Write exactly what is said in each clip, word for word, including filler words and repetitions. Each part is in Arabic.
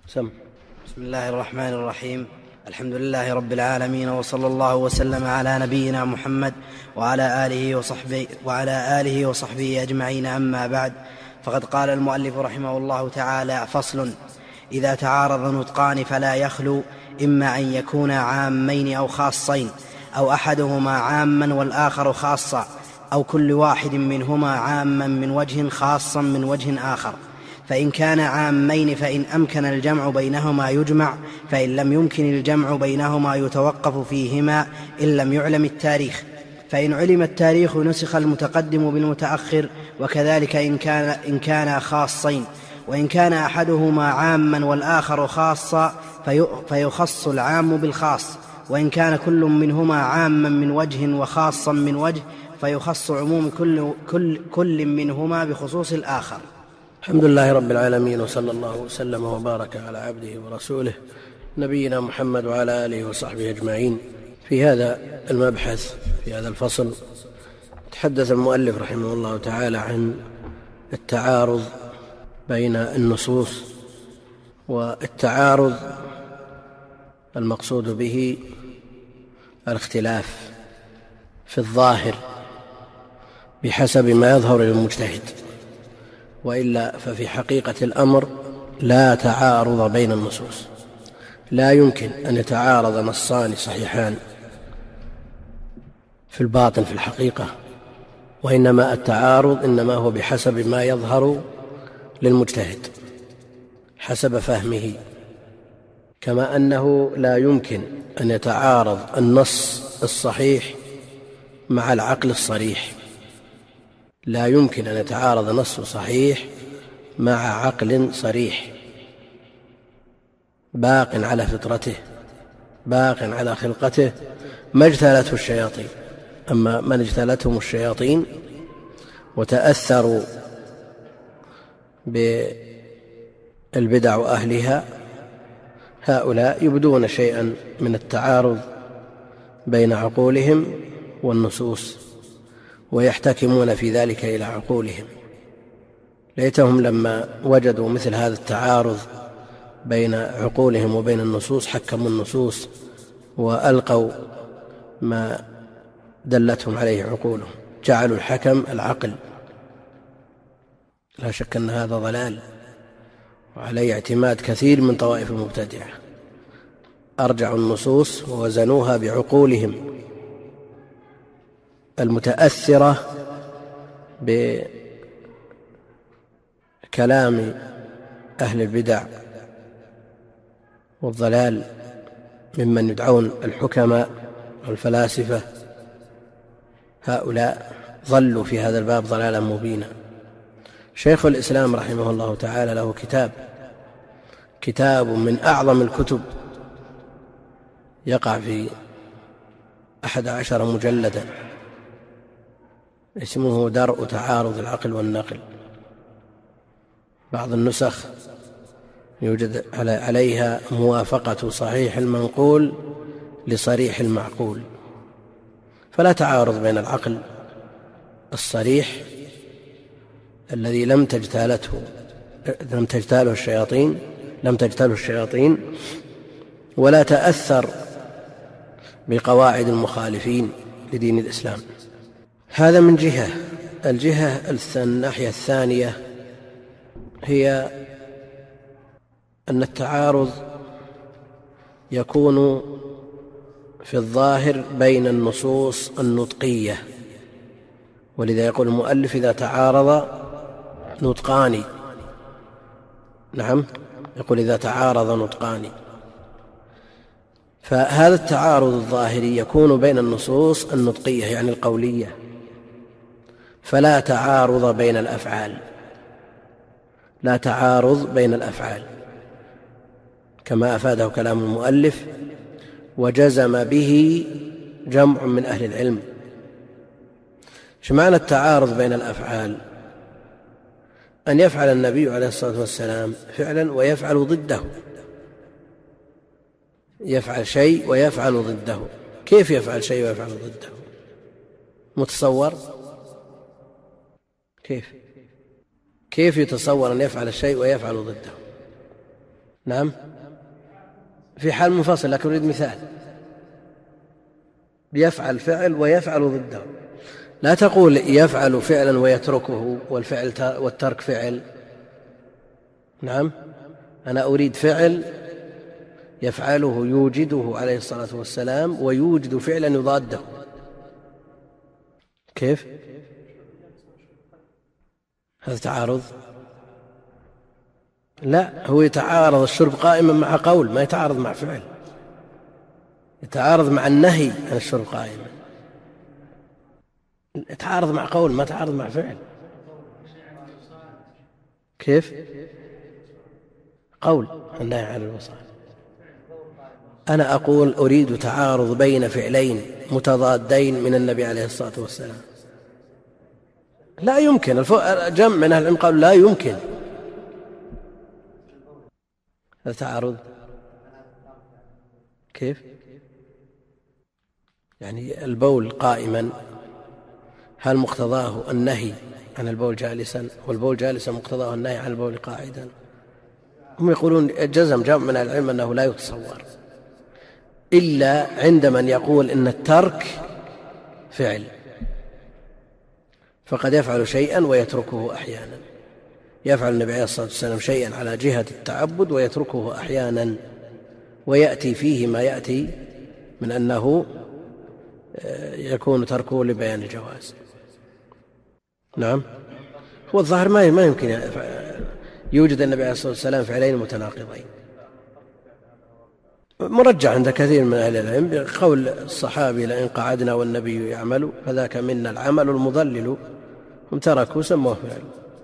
سم. بسم الله الرحمن الرحيم. الحمد لله رب العالمين، وصلى الله وسلم على نبينا محمد وعلى آله وصحبه, وعلى آله وصحبه أجمعين. أما بعد، فقد قال المؤلف رحمه الله تعالى: فصل: إذا تعارض نطقان فلا يخلو إما أن يكونا عامين أو خاصين، أو أحدهما عاما والآخر خاصا، أو كل واحد منهما عاما من وجه خاصا من وجه آخر. فإن كان عامين فإن أمكن الجمع بينهما يجمع، فإن لم يمكن الجمع بينهما يتوقف فيهما إن لم يعلم التاريخ. فإن علم التاريخ نسخ المتقدم بالمتأخر، وكذلك إن كان إن كانا خاصين. وإن كان أحدهما عاما والآخر خاصا فيخص العام بالخاص، وإن كان كل منهما عاما من وجه وخاصا من وجه فيخص عموم كل, كل, كل منهما بخصوص الآخر. الحمد لله رب العالمين، وصلى الله وسلم وبارك على عبده ورسوله نبينا محمد وعلى آله وصحبه أجمعين. في هذا المبحث، في هذا الفصل، تحدث المؤلف رحمه الله تعالى عن التعارض بين النصوص. والتعارض المقصود به الاختلاف في الظاهر بحسب ما يظهر للمجتهد، وإلا ففي حقيقة الأمر لا تعارض بين النصوص. لا يمكن أن يتعارض نصان صحيحان في الباطن في الحقيقة، وإنما التعارض إنما هو بحسب ما يظهر للمجتهد حسب فهمه، كما أنه لا يمكن أن يتعارض النص الصحيح مع العقل الصريح. لا يمكن أن يتعارض نص صحيح مع عقل صريح باق على فطرته باق على خلقته ما اجتالته الشياطين. أما من اجتالتهم الشياطين وتأثروا بالبدع وأهلها، هؤلاء يبدون شيئا من التعارض بين عقولهم والنصوص، ويحتكمون في ذلك إلى عقولهم. ليتهم لما وجدوا مثل هذا التعارض بين عقولهم وبين النصوص حكموا النصوص وألقوا ما دلتهم عليه عقولهم، جعلوا الحكم العقل. لا شك أن هذا ضلال، وعليه اعتماد كثير من طوائف المبتدعة. أرجعوا النصوص ووزنوها بعقولهم المتأثرة بكلام أهل البدع والضلال ممن يدعون الحكماء والفلاسفة. هؤلاء ضلوا في هذا الباب ضلالا مبينا. شيخ الإسلام رحمه الله تعالى له كتاب كتاب من أعظم الكتب، يقع في أحد عشر مجلدا، اسمه درء تعارض العقل والنقل. بعض النسخ يوجد عليها موافقة صحيح المنقول لصريح المعقول، فلا تعارض بين العقل الصريح الذي لم تجتالته لم تجتاله الشياطين لم تجتاله الشياطين ولا تأثر بقواعد المخالفين لدين الإسلام. هذا من جهة. الجهة الناحية الثانية هي أن التعارض يكون في الظاهر بين النصوص النطقية، ولذا يقول المؤلف: إذا تعارض نطقان. نعم، يقول إذا تعارض نطقان. فهذا التعارض الظاهري يكون بين النصوص النطقية يعني القولية، فلا تعارض بين الأفعال لا تعارض بين الأفعال كما أفاده كلام المؤلف، وجزم به جمع من أهل العلم. ايش معنى التعارض بين الأفعال؟ أن يفعل النبي عليه الصلاة والسلام فعلا ويفعل ضده، يفعل شيء ويفعل ضده. كيف يفعل شيء ويفعل ضده؟ متصور؟ كيف كيف يتصور أن يفعل الشيء ويفعل ضده؟ نعم في حال منفصل، لكن أريد مثال. يفعل فعل ويفعل ضده، لا تقول يفعل فعلا ويتركه والفعل والترك فعل. نعم أنا أريد فعل يفعله يوجده عليه الصلاة والسلام ويوجد فعلا يضاده. كيف؟ هذا تعارض؟ لا، هو يتعارض الشرب قائما مع قول، ما يتعارض مع فعل، يتعارض مع النهي عن الشرب قائما، يتعارض مع قول ما يتعارض مع فعل. كيف؟ قول النهي عن الوصال. أنا أقول أريد تعارض بين فعلين متضادين من النبي عليه الصلاة والسلام، لا يمكن. جمع من أهل العلم قالوا لا يمكن هذا تعارض. كيف؟ يعني البول قائما هل مقتضاه النهي عن البول جالسا، والبول جالسا مقتضاه النهي عن البول قاعدا؟ هم يقولون جزم جمع من العلم أنه لا يتصور إلا عند من يقول إن الترك فعل، فقد يفعل شيئا ويتركه أحيانا. يفعل النبي عليه الصلاة والسلام شيئا على جهة التعبد ويتركه أحيانا، ويأتي فيه ما يأتي من أنه يكون تركه لبيان الجواز. نعم هو الظاهر ما يمكن يوجد النبي عليه الصلاة والسلام فعلين متناقضين. مرجع عند كثير من أهل العلم بقول الصحابي لئن قعدنا والنبي يعمل فذاك منا العمل المضلل، هم تركوا سموه فعل.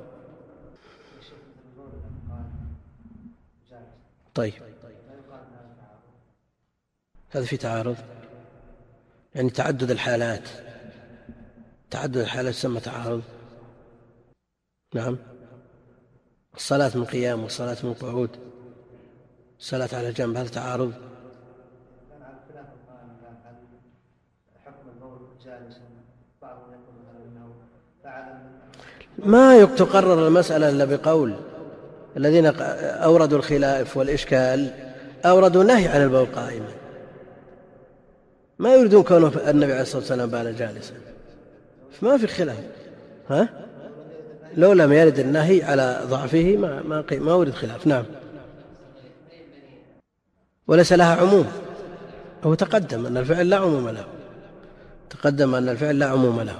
طيب هذا في تعارض، يعني تعدد الحالات، تعدد الحالات يسمى تعارض. نعم الصلاة من قيام والصلاة من قعود، الصلاة على جنب، هذا تعارض. ما تقرر المسألة إلا بقول. الذين أوردوا الخلاف والإشكال أوردوا نهي عن البول قائما، ما يريدون كونه النبي عليه الصلاة والسلام بال جالسا، فما في خلاف. ها لو لم يرد النهي على ضعفه ما ما ما ورد خلاف. نعم وليس لها عموم، هو تقدم أن الفعل لا عموم له، تقدم أن الفعل لا عموم له.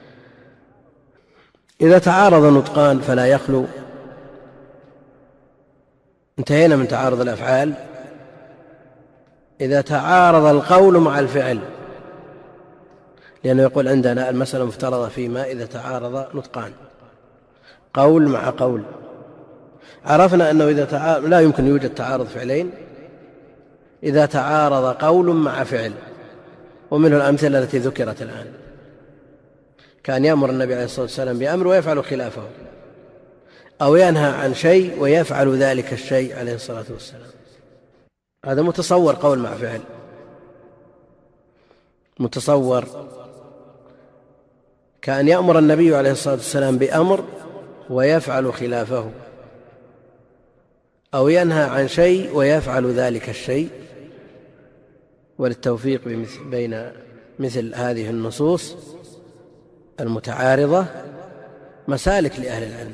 إذا تعارض نطقان فلا يخلو. انتهينا من تعارض الأفعال. إذا تعارض القول مع الفعل، لأنه يقول عندنا المسألة مفترضة فيما إذا تعارض نطقان، قول مع قول. عرفنا أنه إذا تعارض لا يمكن يوجد تعارض فعلين إذا تعارض قول مع فعل، ومنه الأمثلة التي ذكرت الآن. كان يأمر النبي عليه الصلاة والسلام بأمر ويفعل خلافه، أو ينهى عن شيء ويفعل ذلك الشيء عليه الصلاة والسلام، هذا متصور قول مع فعل، متصور. كان يأمر النبي عليه الصلاة والسلام بأمر ويفعل خلافه، أو ينهى عن شيء ويفعل ذلك الشيء. وللتوفيق بين مثل هذه النصوص المتعارضة مسالك لأهل العلم.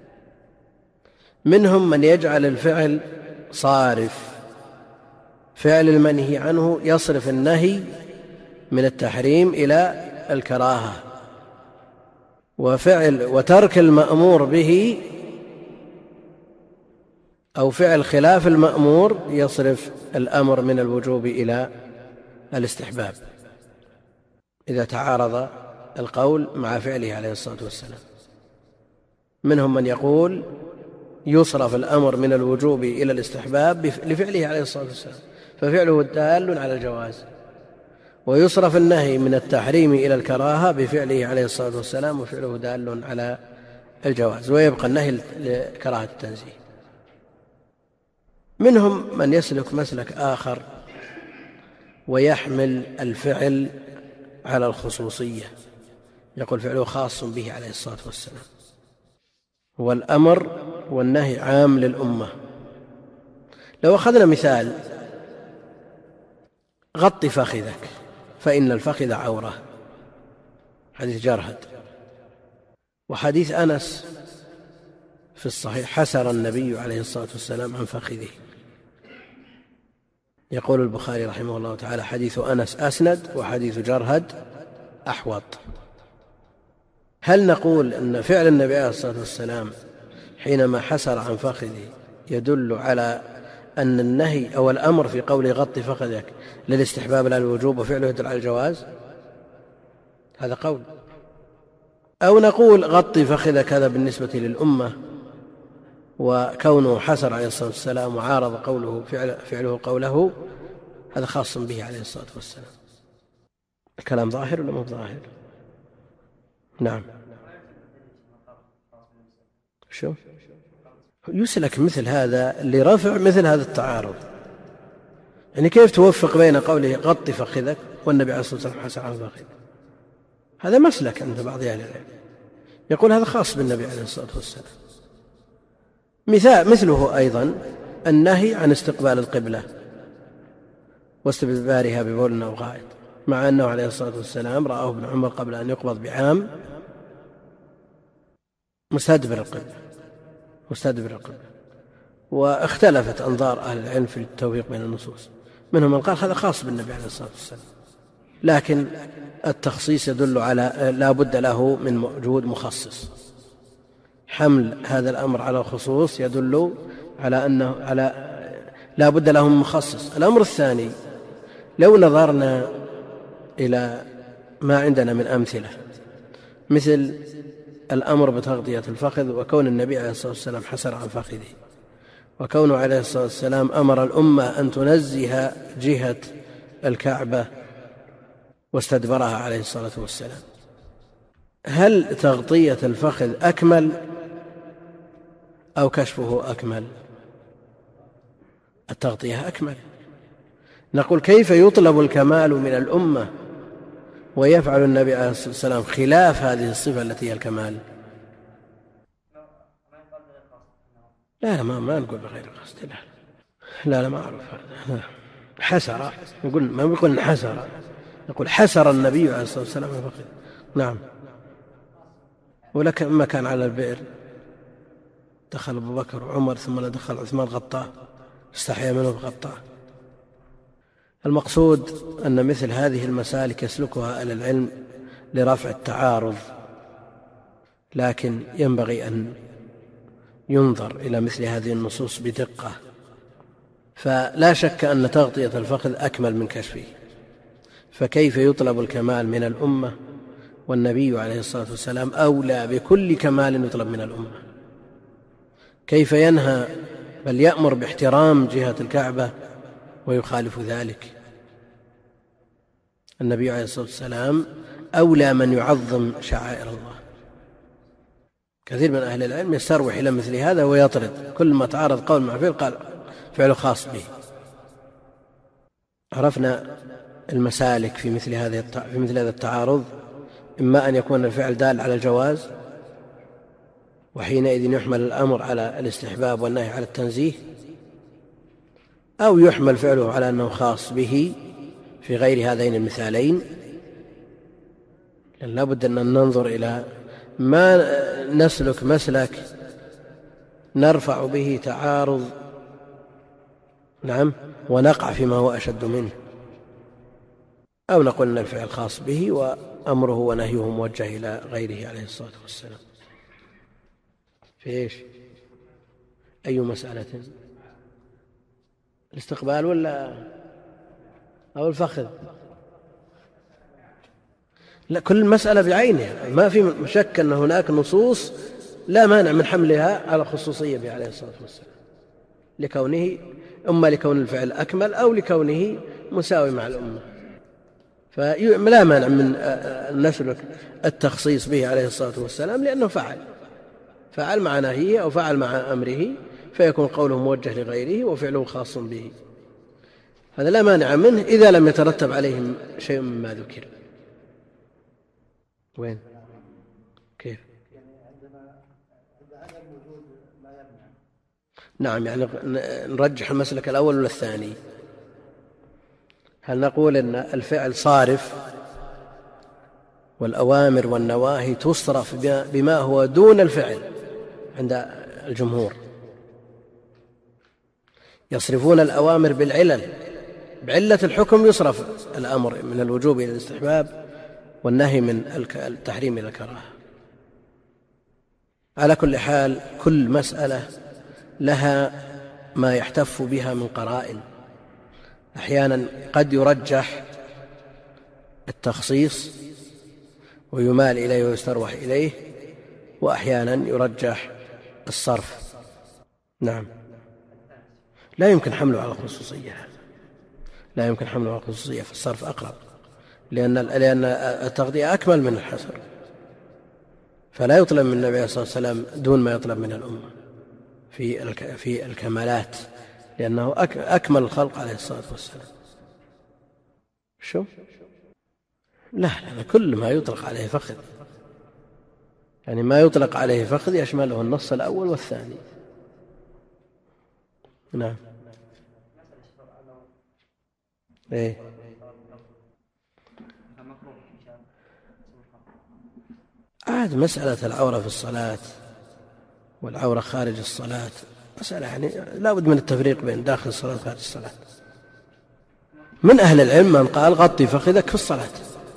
منهم من يجعل الفعل صارف، فعل المنهي عنه يصرف النهي من التحريم إلى الكراهة، وفعل وترك المأمور به أو فعل خلاف المأمور يصرف الأمر من الوجوب إلى الاستحباب إذا تعارض القول مع فعله عليه الصلاة والسلام. منهم من يقول يصرف الأمر من الوجوب إلى الاستحباب لفعله عليه الصلاة والسلام ففعله دال على الجواز، ويصرف النهي من التحريم إلى الكراهة بفعله عليه الصلاة والسلام وفعله دال على الجواز، ويبقى النهي لكراهة التنزيه. منهم من يسلك مسلك آخر ويحمل الفعل على الخصوصية، يقول فعله خاص به عليه الصلاة والسلام، والأمر والنهي عام للأمة، لو أخذنا مثال: غط فخذك فإن الفخذ عورة، حديث جرهد. وحديث أنس في الصحيح: حسر النبي عليه الصلاة والسلام عن فخذه. يقول البخاري رحمه الله تعالى: حديث أنس أسند وحديث جرهد أحوط. هل نقول أن فعل النبي عليه الصلاة والسلام حينما حسر عن فخذه يدل على أن النهي أو الأمر في قوله غط فخذك للاستحباب لا للوجوب، وفعله يدل على الجواز؟ هذا قول. أو نقول غط فخذك هذا بالنسبة للأمة، وكونه حسر عليه الصلاة والسلام وعارض قوله فعل فعله قوله هذا خاص به عليه الصلاة والسلام. الكلام ظاهر ولا مو ظاهر؟ نعم. شو يسلك مثل هذا لرفع مثل هذا التعارض؟ يعني كيف توفق بين قوله غط فخذك والنبي عليه الصلاة والسلام حسر عن فخذك؟ هذا مسلك عند بعض أهل العلم، يقول هذا خاص بالنبي عليه الصلاة والسلام. مثال مثله أيضا النهي عن استقبال القبلة واستدبارها ببول أو غائط، مع أنه عليه الصلاة والسلام رآه ابن عمر قبل أن يقبض بعام مستدبر القبلة مستدبر القبلة واختلفت أنظار أهل العلم في التوفيق بين النصوص، منهم من قال هذا خاص بالنبي عليه الصلاة والسلام، لكن التخصيص يدل على لا بد له من وجود مخصص. حمل هذا الأمر على الخصوص يدل على أنه على لا بد له من مخصص. الأمر الثاني: لو نظرنا إلى ما عندنا من أمثلة مثل الأمر بتغطية الفخذ، وكون النبي عليه الصلاة والسلام حسر عن فخذه، وكونه عليه الصلاة والسلام أمر الأمة أن تنزه جهة الكعبة واستدبرها عليه الصلاة والسلام، هل تغطية الفخذ أكمل أو كشفه أكمل؟ التغطية أكمل. نقول: كيف يطلب الكمال من الأمة ويفعل النبي عليه الصلاة والسلام خلاف هذه الصفة التي هي الكمال؟ لا لا ما, ما نقول بغير قصد. لا لا, لا ما أعرف هذا. حسر، نقول ما نقول حسر، نقول حسر النبي عليه الصلاة والسلام عن فخذه. نعم. ولك ما كان على البئر دخل أبو بكر وعمر ثم دخل عثمان غطاه، استحيا منه بغطاه. المقصود أن مثل هذه المسالك يسلكها أهل العلم لرفع التعارض، لكن ينبغي أن ينظر إلى مثل هذه النصوص بدقة. فلا شك أن تغطية الفخذ أكمل من كشفه، فكيف يطلب الكمال من الأمة والنبي عليه الصلاة والسلام أولى بكل كمال يطلب من الأمة؟ كيف ينهى بل يأمر باحترام جهة الكعبة ويخالف ذلك؟ النبي عليه الصلاة والسلام أولى من يعظم شعائر الله. كثير من أهل العلم يستروح إلى مثل هذا ويطرد كل ما تعارض قول مع فعل قال فعله خاص به. عرفنا المسالك في مثل هذه في مثل هذا التعارض: إما أن يكون الفعل دال على الجواز وحينئذ يحمل الأمر على الاستحباب والنهي على التنزيه، أو يحمل فعله على أنه خاص به في غير هذين المثالين. لأن لا بد أن ننظر إلى ما نسلك مسلك نرفع به تعارض نعم ونقع فيما هو أشد منه، أو نقول أن الفعل خاص به وأمره ونهيه موجه إلى غيره عليه الصلاة والسلام. في إيش؟ أي مسألة؟ الاستقبال ولا أو الفخذ؟ لا، كل مسألة بعينها، ما في شك أن هناك نصوص لا مانع من حملها على خصوصية به عليه الصلاة والسلام، لكونه إما لكون الفعل أكمل أو لكونه مساوي مع الأمة، فلا مانع من أن نسلك التخصيص به عليه الصلاة والسلام، لأنه فعل فعل مع نهيه أو فعل مع أمره، فيكون قوله موجه لغيره وفعله خاص به. هذا لا مانع منه إذا لم يترتب عليهم شيء مما ذكر. وين؟ كيف؟ نعم، يعني نرجح المسلك الأول ولا الثاني؟ هل نقول أن الفعل صارف والأوامر والنواهي تصرف بما هو دون الفعل عند الجمهور؟ يصرفون الأوامر بالعلل، بعلة الحكم يصرف الأمر من الوجوب إلى الاستحباب والنهي من التحريم إلى الكراهة. على كل حال كل مسألة لها ما يحتف بها من قرائن. أحيانا قد يرجح التخصيص ويمال إليه ويستروح إليه، وأحيانا يرجح الصرف. نعم، لا يمكن حمله على الخصوصية، لا يمكن حمله على الخصوصية، في الصرف أقرب، لأن لأن التغذية أكمل من الحصر، فلا يطلب من النبي صلى الله عليه وسلم دون ما يطلب من الأمة في في الكمالات، لأنه أكمل الخلق عليه الصلاة والسلام. شو؟ لا لا، كل ما يطلق عليه فخذ، يعني ما يطلق عليه فخذ يشمله النص الأول والثاني. نعم. ايه عاد مسألة العورة في الصلاة والعورة خارج الصلاة مسألة يعني لا بد من التفريق بين داخل الصلاة وخارج الصلاة. من أهل العلم من قال غطي فخذك في الصلاة،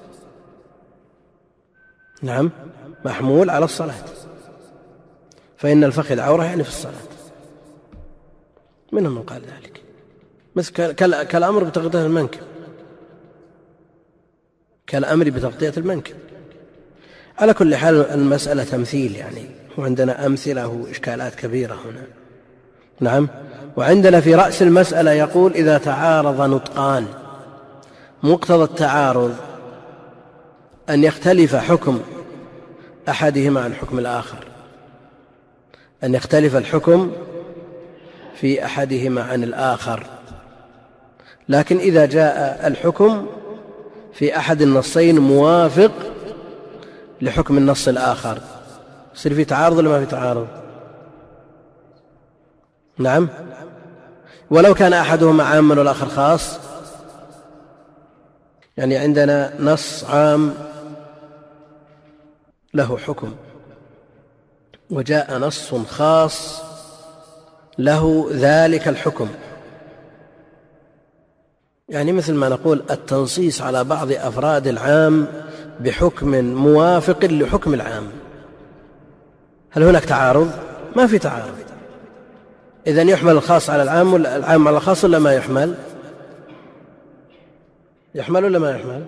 نعم، محمول على الصلاة، فإن الفخذ عورة يعني في الصلاة. منهم من قال ذلك، مثل كالأمر بتغطية المنكب، كالأمر بتغطية المنكب. على كل حال المسألة تمثيل، يعني وعندنا أمثلة وإشكالات كبيرة هنا. نعم. وعندنا في رأس المسألة يقول إذا تعارض نطقان، مقتضى التعارض أن يختلف حكم أحدهما عن حكم الآخر، أن يختلف الحكم في أحدهما عن الآخر. لكن إذا جاء الحكم في أحد النصين موافق لحكم النص الآخر يصير في تعارض ولا ما في تعارض؟ نعم. ولو كان أحدهما عاما والآخر خاص، يعني عندنا نص عام له حكم وجاء نص خاص له ذلك الحكم، يعني مثل ما نقول التنصيص على بعض أفراد العام بحكم موافق لحكم العام. هل هناك تعارض؟ ما في تعارض. إذن يحمل الخاص على العام والعام على الخاص ولا ما يحمل؟ يحمل ولا ما يحمل؟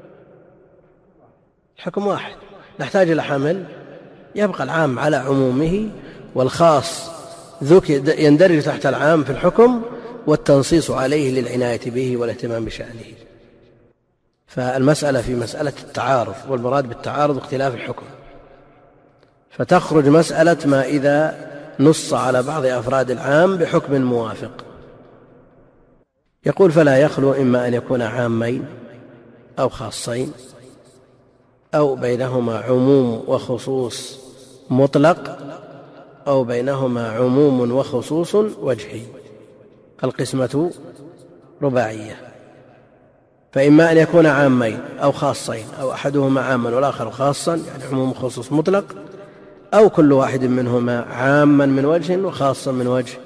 الحكم واحد، نحتاج إلى حمل، يبقى العام على عمومه والخاص يندرج تحت العام في الحكم، والتنصيص عليه للعناية به والاهتمام بشأنه. فالمسألة في مسألة التعارض، والمراد بالتعارض اختلاف الحكم، فتخرج مسألة ما إذا نص على بعض أفراد العام بحكم موافق. يقول فلا يخلو إما أن يكون عامين أو خاصين أو بينهما عموم وخصوص مطلق أو بينهما عموم وخصوص وجهي. القسمة رباعية، فإما أن يكون عامين أو خاصين أو أحدهما عاما والآخر خاصا، يعني عموم وخصوص مطلق، أو كل واحد منهما عاما من وجه وخاصا من وجه.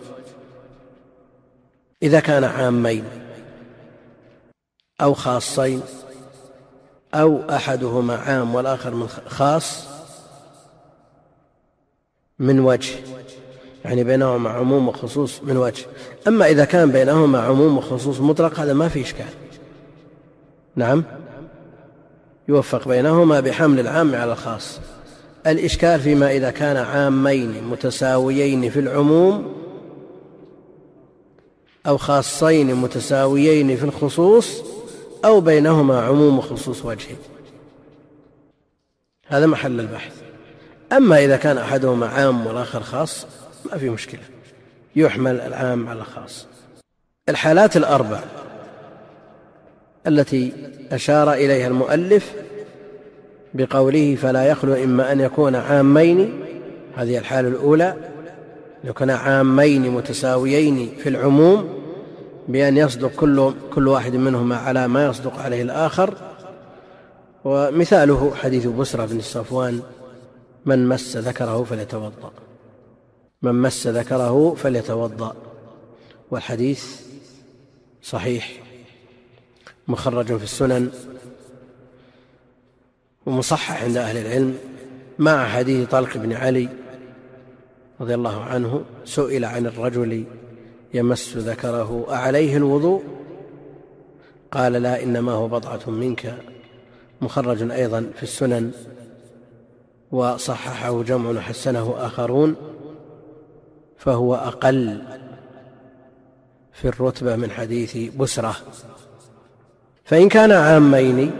إذا كان عامين أو خاصين أو أحدهما عام والآخر من خاص من وجه، يعني بينهما عموم وخصوص من وجه. أما إذا كان بينهما عموم وخصوص مطلق هذا ما في إشكال، نعم، يوفق بينهما بحمل العام على الخاص. الإشكال فيما إذا كان عامين متساويين في العموم أو خاصين متساويين في الخصوص أو بينهما عموم وخصوص وجه، هذا محل البحث. أما إذا كان أحدهما عام والآخر خاص ما في مشكلة، يحمل العام على الخاص. الحالات الأربع التي أشار إليها المؤلف بقوله فلا يخلو إما أن يكون عامين، هذه الحالة الأولى، لو كان عامين متساويين في العموم بأن يصدق كل, كل واحد منهما على ما يصدق عليه الآخر. ومثاله حديث بسرة بن الصفوان: من مس ذكره فليتوضأ، من مس ذكره فليتوضأ. والحديث صحيح مخرج في السنن ومصحح عند أهل العلم، مع حديث طلق بن علي رضي الله عنه: سئل عن الرجل يمس ذكره أعليه الوضوء؟ قال: لا، إنما هو بضعة منك. مخرج أيضا في السنن وصححه جمع وحسنه آخرون، فهو أقل في الرتبة من حديث بسرة. فإن كان عامين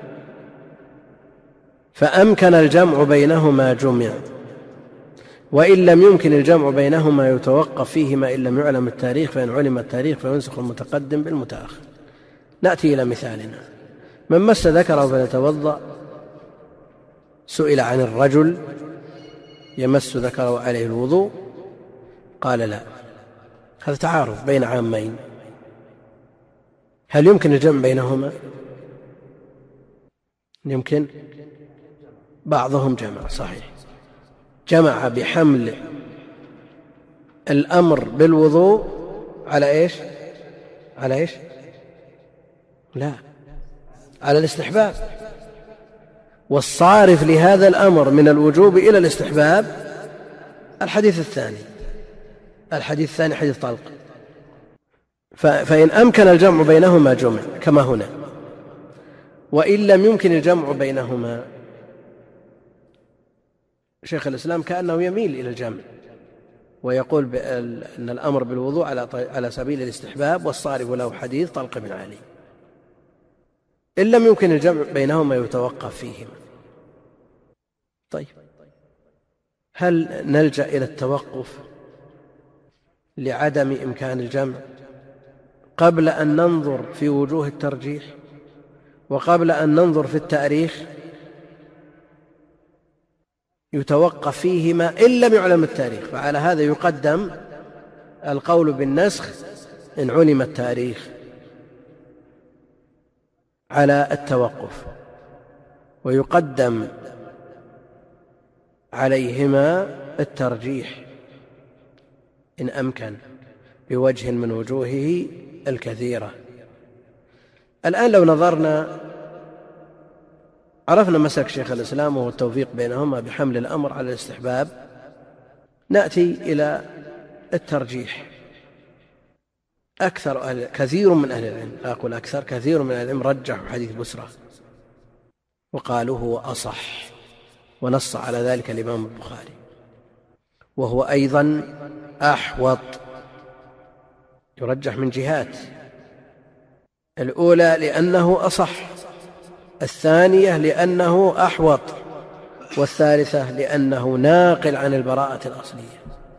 فأمكن الجمع بينهما جمع، وإن لم يمكن الجمع بينهما يتوقف فيهما إن لم يعلم التاريخ، فإن علم التاريخ فينسخ المتقدم بالمتأخر. نأتي إلى مثالنا: من مس ذكره فليتوضأ. سئل عن الرجل يمس ذكره عليه الوضوء؟ قال: لا. هذا تعارض بين عامين، هل يمكن الجمع بينهما؟ يمكن. بعضهم جمع، صحيح، جمع بحمل الأمر بالوضوء على إيش؟ على إيش؟ لا، على الاستحباب. والصارف لهذا الأمر من الوجوب إلى الاستحباب الحديث الثاني، الحديث الثاني حديث طلق. فإن أمكن الجمع بينهما جمع كما هنا، وإن لم يمكن الجمع بينهما، شيخ الإسلام كأنه يميل إلى الجمع ويقول أن الأمر بالوضوء على سبيل الاستحباب، والصارف له حديث طلق بن علي. إن لم يمكن الجمع بينهما يتوقف فيهما. طيب، هل نلجأ إلى التوقف لعدم إمكان الجمع قبل أن ننظر في وجوه الترجيح وقبل أن ننظر في التاريخ؟ يتوقف فيهما إن لم يعلم التاريخ، فعلى هذا يقدم القول بالنسخ إن علم التاريخ على التوقف، ويقدم عليهما الترجيح إن أمكن بوجه من وجوهه الكثيرة. الآن لو نظرنا عرفنا مسلك شيخ الإسلام وهو التوفيق بينهما بحمل الأمر على الاستحباب. نأتي إلى الترجيح. أكثر أهل كثير من أهل العلم، لا أقول أكثر، كثير من أهل العلم رجحوا حديث بسرة وقالوا هو أصح، ونص على ذلك الإمام البخاري، وهو أيضا أحوط. يرجح من جهات: الأولى لأنه أصح، الثانية لأنه أحوط، والثالثة لأنه ناقل عن البراءة الأصلية،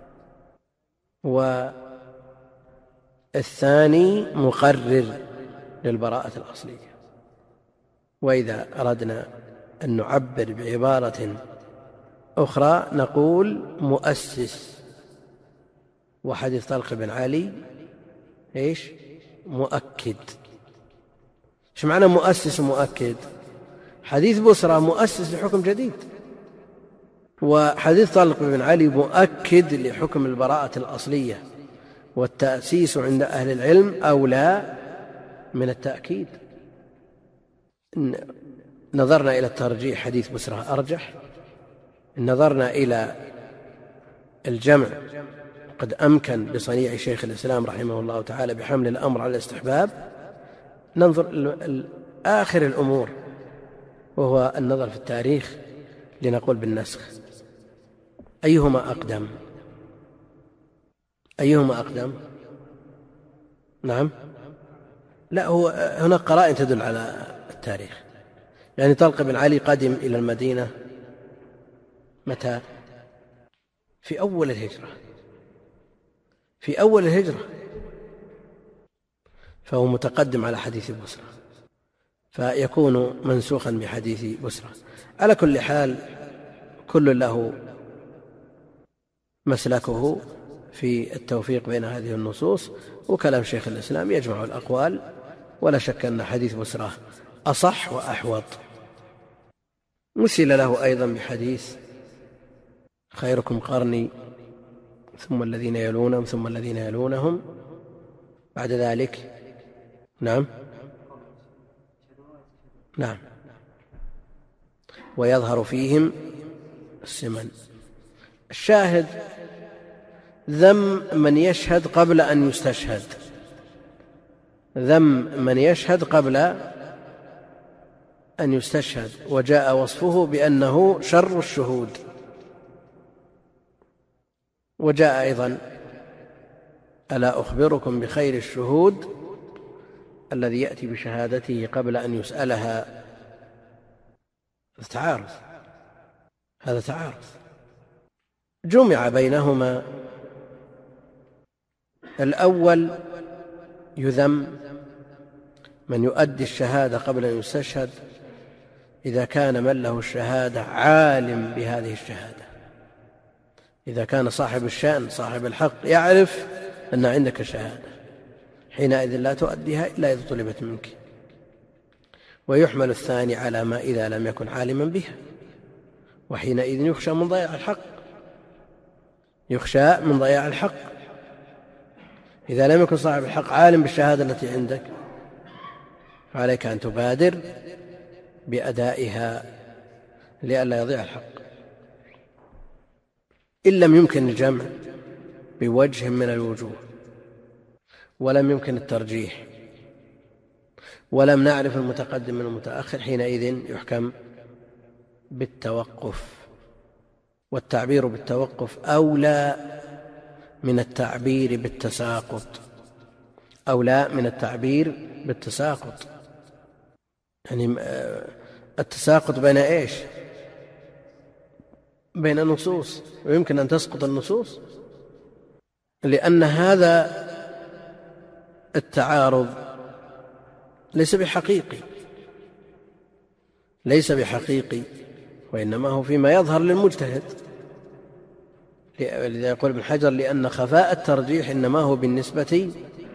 والثاني مقرر للبراءة الأصلية. وإذا أردنا أن نعبر بعبارة أخرى نقول مؤسس. وحديث طلق بن علي إيش؟ مؤكد. إيش معنى مؤسس ومؤكد؟ حديث بسرة مؤسس لحكم جديد، وحديث طلق بن علي مؤكد لحكم البراءة الأصلية، والتأسيس عند أهل العلم أولى من التأكيد. نظرنا إلى الترجيح حديث بسرة أرجح. نظرنا إلى الجمع قد أمكن بصنيع شيخ الإسلام رحمه الله تعالى بحمل الأمر على الاستحباب. ننظر آخر الأمور وهو النظر في التاريخ لنقول بالنسخ. أيهما أقدم؟ أيهما أقدم؟ نعم، لا، هو هناك قرائن تدل على التاريخ. يعني طلق بن علي قدم إلى المدينة متى؟ في أول الهجرة، في أول الهجرة، فهو متقدم على حديث بسرة، فيكون منسوخا بحديث بسرة. على كل حال كل له مسلكه في التوفيق بين هذه النصوص. وكلام شيخ الإسلام يجمع الأقوال، ولا شك أن حديث بسرة أصح وأحوط. مثل له أيضا بحديث خيركم قرني ثم الذين يلونهم ثم الذين يلونهم بعد ذلك. نعم نعم ويظهر فيهم السمن. الشاهد ذم من يشهد قبل أن يستشهد، ذم من يشهد قبل أن يستشهد، وجاء وصفه بأنه شر الشهود. وجاء أيضا ألا أخبركم بخير الشهود الذي يأتي بشهادته قبل أن يسألها. هذا تعارض، هذا تعارض. جمع بينهما. الأول يذم من يؤدي الشهادة قبل أن يستشهد إذا كان من له الشهادة عالم بهذه الشهادة، إذا كان صاحب الشأن صاحب الحق يعرف أن عندك شهادة، حينئذ لا تؤديها إلا إذا طلبت منك. ويحمل الثاني على ما إذا لم يكن عالما بها، وحينئذ يخشى من ضياع الحق، يخشى من ضياع الحق. إذا لم يكن صاحب الحق عالم بالشهادة التي عندك فعليك أن تبادر بأدائها لئلا يضيع الحق. إن لم يمكن الجمع بوجه من الوجوه، ولم يمكن الترجيح، ولم نعرف المتقدم من المتأخر، حينئذ يحكم بالتوقف. والتعبير بالتوقف أولى من التعبير بالتساقط، أولى من التعبير بالتساقط. يعني التساقط بين إيش؟ بين النصوص، ويمكن أن تسقط النصوص، لأن هذا التعارض ليس بحقيقي، ليس بحقيقي، وإنما هو فيما يظهر للمجتهد. لذا يقول ابن حجر لأن خفاء الترجيح إنما هو بالنسبة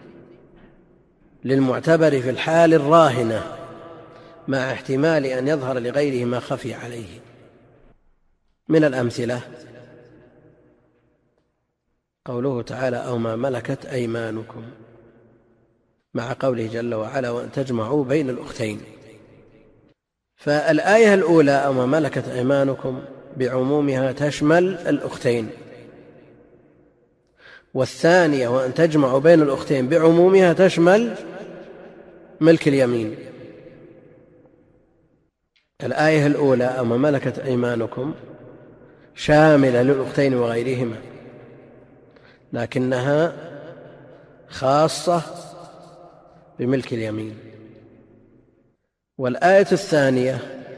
للمعتبر في الحال الراهنة، مع احتمال أن يظهر لغيره ما خفي عليه. من الأمثلة قوله تعالى أو ما ملكت أيمانكم، مع قوله جل وعلا وأن تجمعوا بين الأختين. فالآية الأولى أو ما ملكت أيمانكم بعمومها تشمل الأختين، والثانية وأن تجمعوا بين الأختين بعمومها تشمل ملك اليمين. الآية الأولى أو ما ملكت أيمانكم شاملة للأختين وغيرهما، لكنها خاصة بملك اليمين. والآية الثانية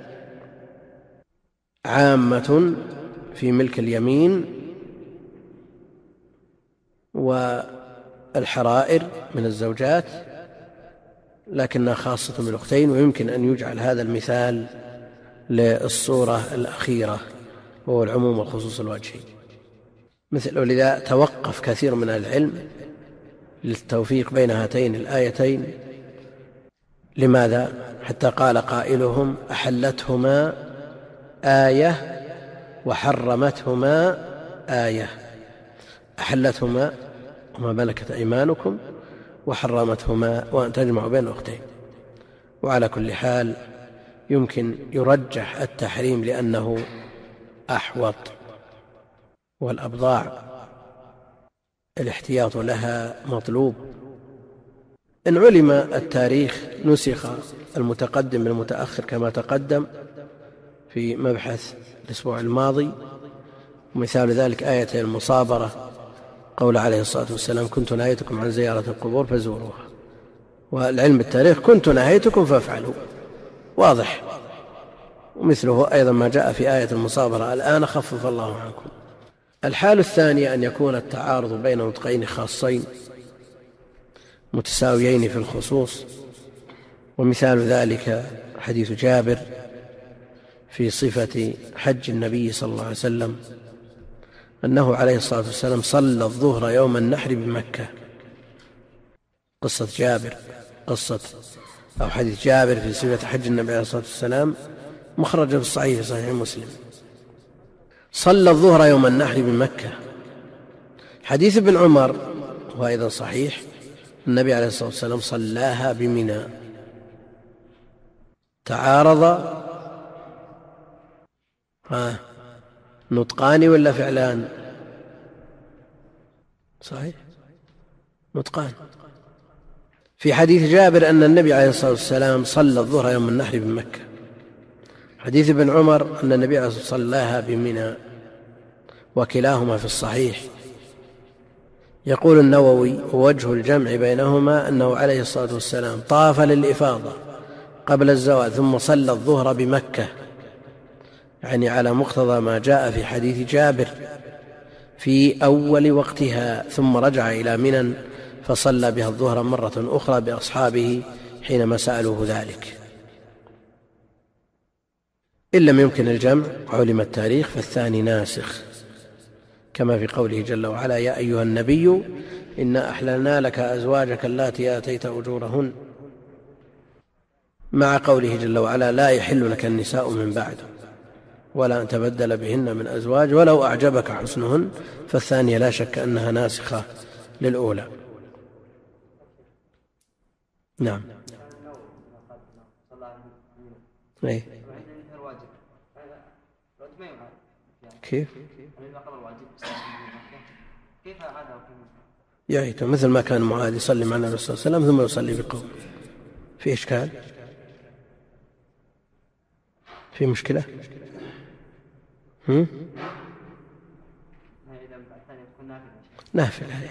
عامة في ملك اليمين والحرائر من الزوجات، لكنها خاصة بالأختين. ويمكن أن يجعل هذا المثال للصورة الأخيرة، وهو العموم والخصوص الوجهي. مثل لذا توقف كثير من العلم للتوفيق بين هاتين الآيتين. لماذا؟ حتى قال قائلهم أحلتهما آية وحرمتهما آية. أحلتهما وما ملكت أيمانكم، وحرمتهما وأن تجمعوا بين الأختين. وعلى كل حال يمكن يرجح التحريم لأنه أحوط، والأبضاع الاحتياط لها مطلوب. إن علم التاريخ نسخ المتقدم بالمتأخر كما تقدم في مبحث الأسبوع الماضي. ومثال ذلك آية المصابرة، قول عليه الصلاة والسلام كنت نهيتكم عن زيارة القبور فزوروها. والعلم بالتاريخ كنت نهيتكم فافعلوا، واضح. ومثله أيضا ما جاء في آية المصابرة الآن خفف الله عنكم. الحال الثانية أن يكون التعارض بين نطقين خاصين متساويين في الخصوص. ومثال ذلك حديث جابر في صفة حج النبي صلى الله عليه وسلم أنه عليه الصلاة والسلام صلى الظهر يوم النحر بمكة. قصة جابر قصة أو حديث جابر في صفة حج النبي عليه الصلاة والسلام مخرج في الصحيح في صحيح مسلم. صلى الظهر يوم النحر بمكة. حديث ابن عمر هو أيضا صحيح، النبي عليه الصلاة والسلام صلاها بمنى. تعارض ها نطقان ولا فعلان؟ صحيح نطقان. في حديث جابر أن النبي عليه الصلاة والسلام صلى الظهر يوم النحر بمكة. حديث ابن عمر أن النبي عليه الصلاة والسلام صلاها بمنى، وكلاهما في الصحيح. يقول النووي: ووجه الجمع بينهما أنه عليه الصلاة والسلام طاف للإفاضة قبل الزوال ثم صلى الظهر بمكة، يعني على مقتضى ما جاء في حديث جابر في أول وقتها، ثم رجع إلى منى فصلى بها الظهر مرة أخرى بأصحابه حينما سألوه ذلك. إن لم يمكن الجمع علم التاريخ فالثاني ناسخ، كما في قوله جل وعلا: يا أيها النبي إنا أحللنا لك أزواجك اللاتي آتيت أجورهن، مع قوله جل وعلا: لا يحل لك النساء من بعد ولا أن تبدل بهن من أزواج ولو أعجبك حسنهن. فالثانية لا شك أنها ناسخة للأولى. نعم. أي. كيف؟ يعني مثل ما كان معاذ يصلي مع النبي صلى الله عليه وسلم ثم يصلي بقوم. في إشكال؟ في مشكلة؟ هم؟ نافل عليه.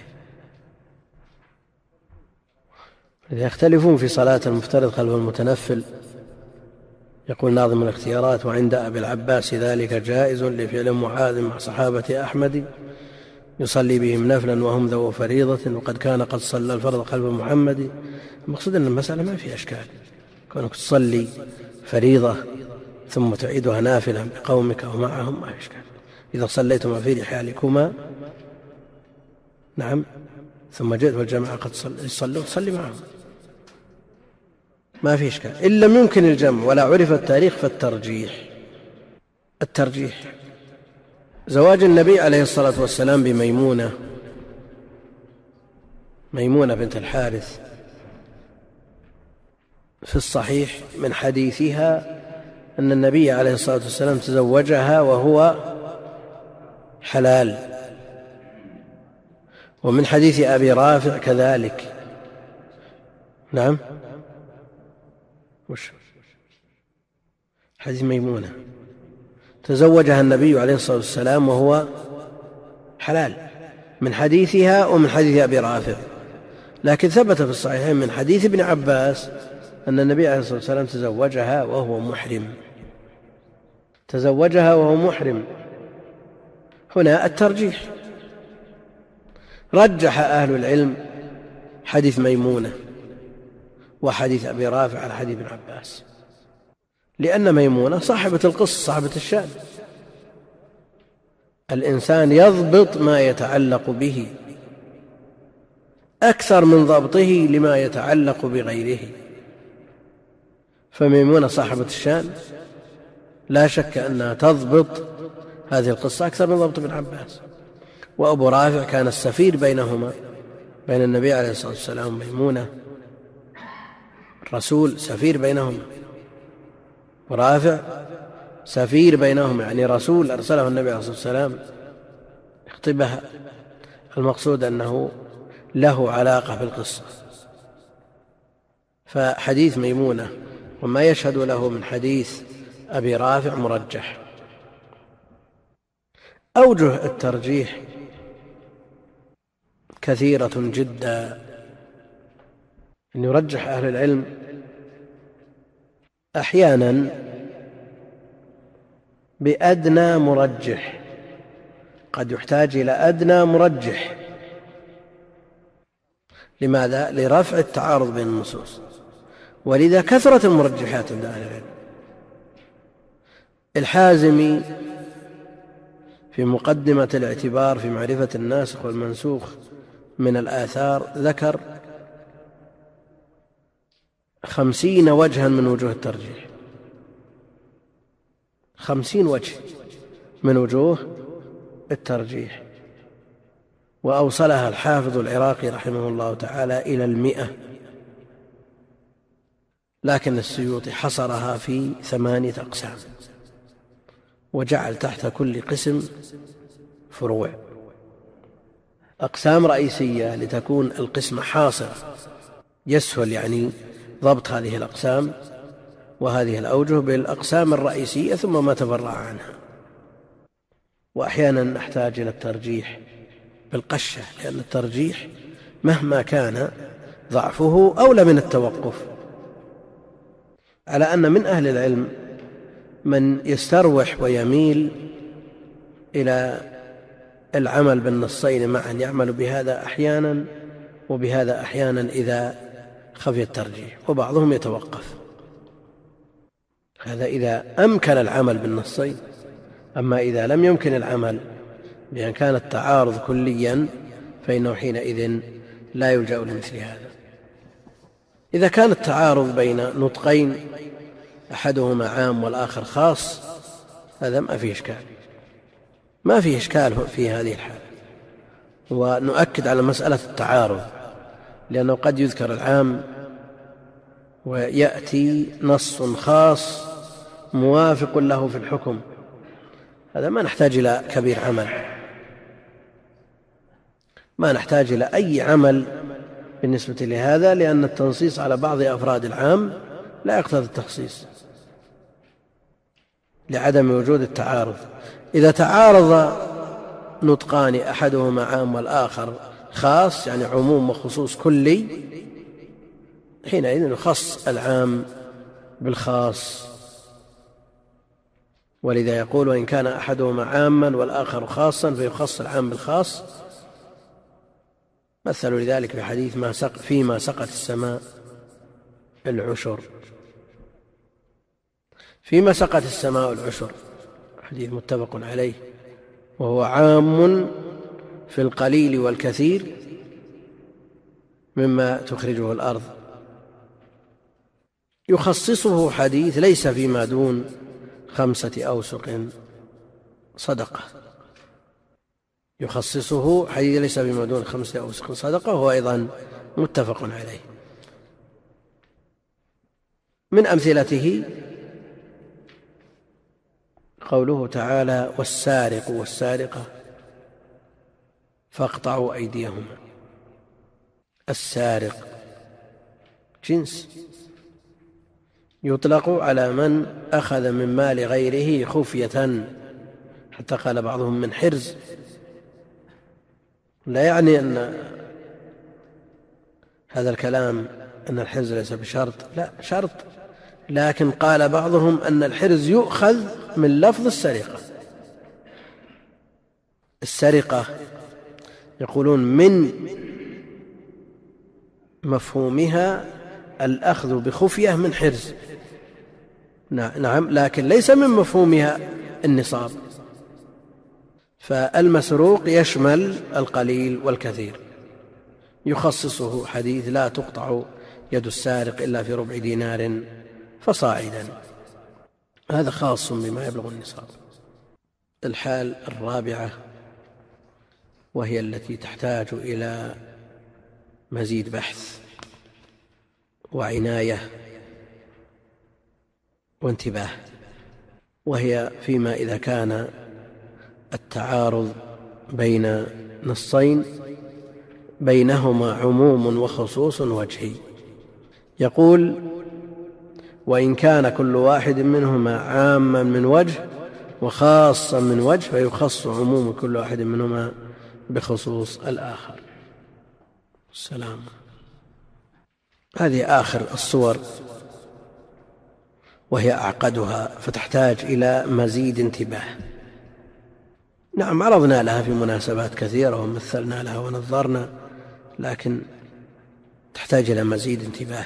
إذا يختلفون في صلاة المفترض خلف المتنفل. يقول ناظم الاختيارات: وعند أبي العباس ذلك جائز لفعل معاذ مع صحابة أحمد يصلي بهم نفلا وهم ذو فريضة، وقد كان قد صلى الفرض خلف محمد. المقصود أن المسألة ما في أشكال، كونك تصلي فريضة ثم تعيدها نافلة بقومك أو معهم ما في أشكال. إذا صليتما في رحالكما نعم ثم جئت والجماعة قد صلوا تصلي معهم ما في إشكال. إن لم يمكن الجمع ولا عرف التاريخ فالترجيح. الترجيح زواج النبي عليه الصلاة والسلام بميمونة، ميمونة بنت الحارث، في الصحيح من حديثها أن النبي عليه الصلاة والسلام تزوجها وهو حلال، ومن حديث أبي رافع كذلك. نعم وش حديث ميمونة تزوجها النبي عليه الصلاة والسلام وهو حلال، من حديثها ومن حديث أبي رافع. لكن ثبت في الصحيحين من حديث ابن عباس أن النبي عليه الصلاة والسلام تزوجها وهو محرم، تزوجها وهو محرم. هنا الترجيح، رجح أهل العلم حديث ميمونة وحديث أبي رافع على حديث ابن عباس، لأن ميمونة صاحبة القصة صاحبة الشأن. الإنسان يضبط ما يتعلق به أكثر من ضبطه لما يتعلق بغيره، فميمونة صاحبة الشأن لا شك أنها تضبط هذه القصة أكثر من ضبط ابن عباس. وأبو رافع كان السفير بينهما، بين النبي عليه الصلاة والسلام وميمونة، الرسول سفير بينهما، ورافع سفير بينهم، يعني رسول أرسله النبي عليه الصلاة والسلام يخطبها. المقصود أنه له علاقة بالقصة. فحديث ميمونة وما يشهد له من حديث أبي رافع مرجح. أوجه الترجيح كثيرة جدا، أن يرجح أهل العلم أحيانا بأدنى مرجح، قد يحتاج إلى أدنى مرجح. لماذا؟ لرفع التعارض بين النصوص، ولذا كثرة المرجحات عند أهل العلم. الحازمي في مقدمة الاعتبار في معرفة الناسخ والمنسوخ من الآثار ذكر خمسين وجها من وجوه الترجيح، خمسين وجه من وجوه الترجيح، وأوصلها الحافظ العراقي رحمه الله تعالى إلى المئة، لكن السيوطي حصرها في ثمانية أقسام، وجعل تحت كل قسم فروع، أقسام رئيسية لتكون القسم حاصر، يسهل يعني ضبط هذه الأقسام وهذه الأوجه بالأقسام الرئيسية ثم ما تفرع عنها. وأحيانا نحتاج إلى الترجيح بالقشة، لأن الترجيح مهما كان ضعفه أولى من التوقف، على أن من أهل العلم من يستروح ويميل إلى العمل بالنصين معا، يعمل بهذا أحيانا وبهذا أحيانا إذا خفي الترجيح، وبعضهم يتوقف. هذا إذا أمكن العمل بالنصين، أما إذا لم يمكن العمل بأن كان التعارض كليا فإنه حينئذ لا يلجأ لمثل هذا. إذا كان التعارض بين نطقين أحدهما عام والآخر خاص، هذا ما فيه إشكال، ما فيه إشكال في هذه الحالة. ونؤكد على مسألة التعارض، لأنه قد يذكر العام ويأتي نص خاص موافق له في الحكم، هذا ما نحتاج إلى كبير عمل، ما نحتاج إلى أي عمل بالنسبة لهذا، لأن التنصيص على بعض أفراد العام لا يقتضي التخصيص لعدم وجود التعارض. إذا تعارض نطقان أحدهما عام والآخر خاص، يعني عموم وخصوص كلي، حينئذ يخص العام بالخاص. ولذا يقول: وإن كان أحدهما عاما والآخر خاصا فيخص العام بالخاص. مثلوا لذلك بحديث ما سق فيما سقت السماء العشر، فيما سقت السماء العشر حديث متفق عليه، وهو عام في القليل والكثير مما تخرجه الأرض. يخصصه حديث ليس فيما دون خمسة أوسق صدقة، يخصصه حديث ليس فيما دون خمسة أوسق صدقة، وهو أيضا متفق عليه. من أمثلته قوله تعالى: والسارق والسارقة فاقطعوا أيديهما. السارق جنس يطلق على من أخذ من مال غيره خفية، حتى قال بعضهم من حرز، لا يعني أن هذا الكلام أن الحرز ليس بشرط، لا شرط، لكن قال بعضهم أن الحرز يؤخذ من لفظ السرقة. السرقة يقولون من مفهومها الأخذ بخفية من حرز، نعم، لكن ليس من مفهومها النصاب. فالمسروق يشمل القليل والكثير، يخصصه حديث: لا تقطع يد السارق إلا في ربع دينار فصاعدا، هذا خاص بما يبلغ النصاب. الحال الرابعة وهي التي تحتاج إلى مزيد بحث وعناية وانتباه، وهي فيما إذا كان التعارض بين نصين بينهما عموم وخصوص وجهي. يقول: وإن كان كل واحد منهما عاما من وجه وخاصا من وجه فيخص عموم كل واحد منهما بخصوص الآخر. السلام. هذه آخر الصور وهي أعقدها، فتحتاج إلى مزيد انتباه. نعم، عرضنا لها في مناسبات كثيرة ومثلنا لها ونظرنا، لكن تحتاج إلى مزيد انتباه،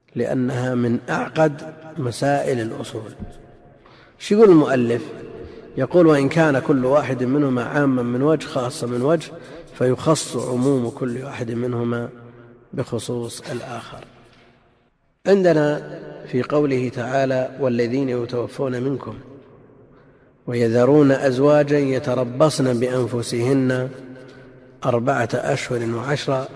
لأنها من أعقد مسائل الأصول. شو يقول المؤلف؟ يقول وإن كان كل واحد منهما عاما من وجه خاصا من وجه فيخص عموم كل واحد منهما بخصوص الآخر. عندنا في قوله تعالى والذين يتوفون منكم ويذرون أزواجا يتربصن بأنفسهن أربعة أشهر وعشرا،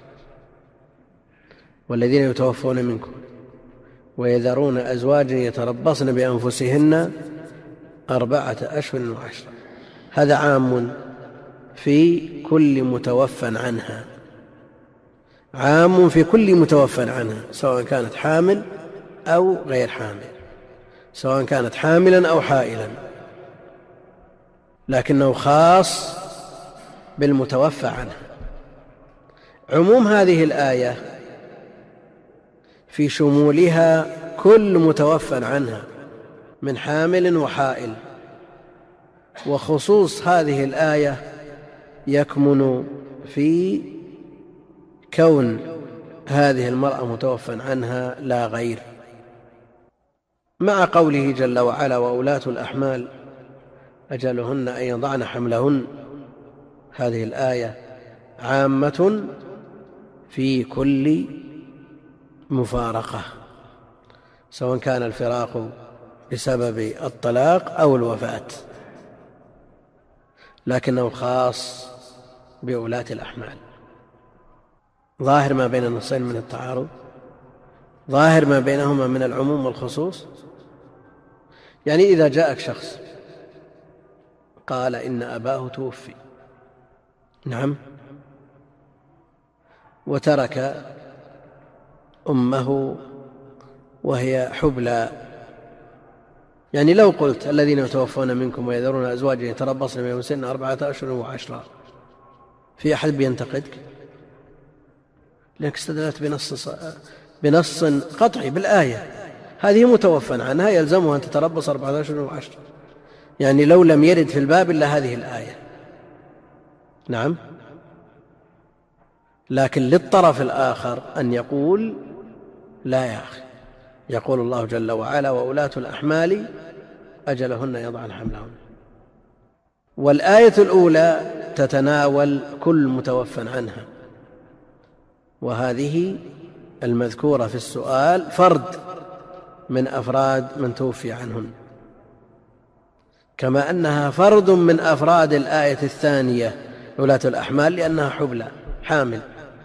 والذين يتوفون منكم ويذرون أزواجا يتربصن بأنفسهن أربعة أشهر وعشرا، هذا عام في كل متوفى عنها، عام في كل متوفى عنها سواء كانت حامل أو غير حامل، سواء كانت حاملا أو حائلا، لكنه خاص بالمتوفى عنها. عموم هذه الآية في شمولها كل متوفى عنها من حامل وحائل، وخصوص هذه الآية يكمن في كون هذه المرأة متوفى عنها لا غير، مع قوله جل وعلا وأولاة الأحمال أجلهن أن يضعن حملهن. هذه الآية عامة في كل مفارقة، سواء كان الفراق بسبب الطلاق أو الوفاة، لكنه خاص بأولاة الأحمال. ظاهر ما بين النصين من التعارض، ظاهر ما بينهما من العموم والخصوص. يعني إذا جاءك شخص قال إن أباه توفي، نعم، وترك أمه وهي حبلى، يعني لو قلت الذين يتوفون منكم ويذرون أزواجا يتربصن بأنفسهن أربعة أشهر وعشرا، في أحد بينتقدك؟ لأنك استدلت بنص بنص قطعي بالآية، هذه متوفى عنها يلزمها أن تتربص أربعة أشهر وعشرا، يعني لو لم يرد في الباب إلا هذه الآية، نعم. لكن للطرف الآخر أن يقول لا يا أخي، يقول الله جل وعلا وأولاة الأحمال أجلهن يضعن حملهن، والآية الأولى تتناول كل متوفى عنها، وهذه المذكورة في السؤال فرد من أفراد من توفي عنهن، كما أنها فرد من أفراد الآية الثانية ولاة الأحمال لأنها حبلى حامل.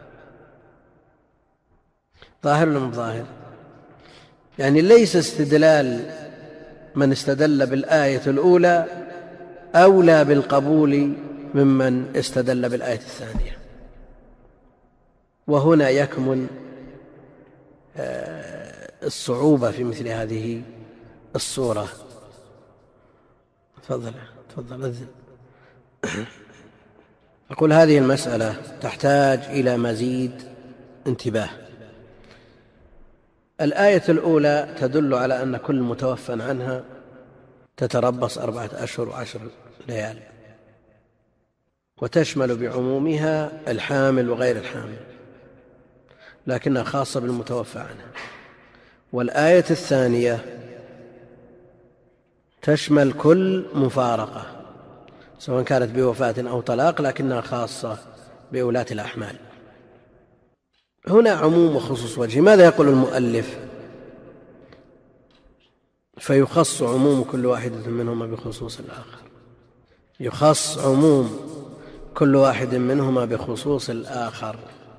ظاهر ولا مو ظاهر؟ يعني ليس استدلال من استدل بالآية الأولى أولى بالقبول ممن استدل بالآية الثانية، وهنا يكمن الصعوبة في مثل هذه الصورة. تفضل تفضل أذن. أقول هذه المسألة تحتاج إلى مزيد انتباه. الآية الأولى تدل على أن كل متوفى عنها تتربص أربعة أشهر وعشر ليال، وتشمل بعمومها الحامل وغير الحامل، لكنها خاصة بالمتوفى عنها. والآية الثانية تشمل كل مفارقة سواء كانت بوفاة أو طلاق، لكنها خاصة بأولاة الأحمال. هنا عموم وخصوص وجه. ماذا يقول المؤلف؟ فيخص عموم كل واحدة منهما بخصوص الآخر، يخص عموم كل واحد منهما بخصوص الآخر.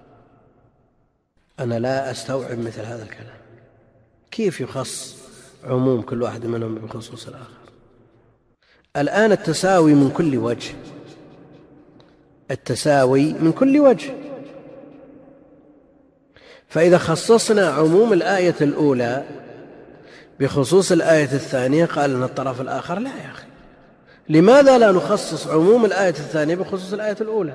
أنا لا أستوعب مثل هذا الكلام، كيف يخص عموم كل واحد منهم بخصوص الآخر؟ الآن التساوي من كل وجه، التساوي من كل وجه، فإذا خصصنا عموم الآية الأولى بخصوص الآية الثانية قال لنا الطرف الآخر لا يا أخي، لماذا لا نخصص عموم الآية الثانية بخصوص الآية الأولى؟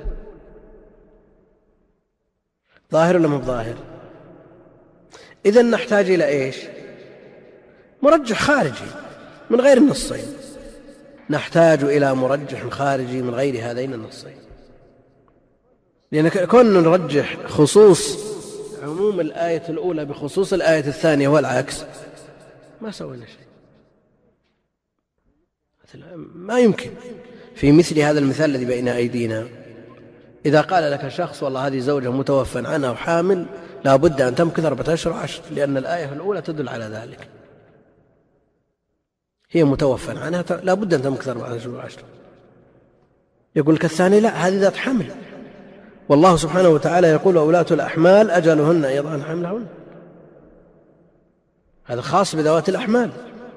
ظاهر ولا مو ظاهر؟ إذن نحتاج إلى إيش؟ مرجح خارجي من غير النصين، نحتاج إلى مرجح خارجي من غير هذين النصين، لأن كنا نرجح خصوص عموم الآية الأولى بخصوص الآية الثانية والعكس ما سوينا شيء. ما يمكن. في مثل هذا المثال الذي بين أيدينا، إذا قال لك شخص والله هذه زوجة متوفى عنها وحامل لا بد أن تمكث أربعة أشهر وعشر، لأن الآية الأولى تدل على ذلك، هي متوفى عنها لا بد أن تمكث أربعة أشهر وعشر. يقول لك الثاني لا، هذه ذات حمل، والله سبحانه وتعالى يقول أولاة الأحمال أجلهن يضعن حملهن، هذا خاص بذوات الأحمال.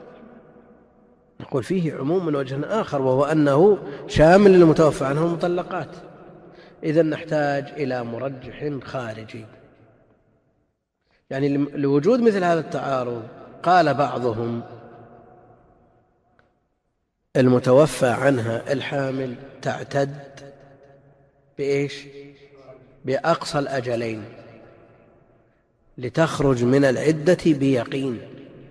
نقول فيه عموم من وجه آخر، وهو أنه شامل للمتوفى عنه المطلقات. إذن نحتاج إلى مرجح خارجي. يعني لوجود مثل هذا التعارض قال بعضهم المتوفى عنها الحامل تعتد بإيش؟ بأقصى الأجلين لتخرج من العدة بيقين.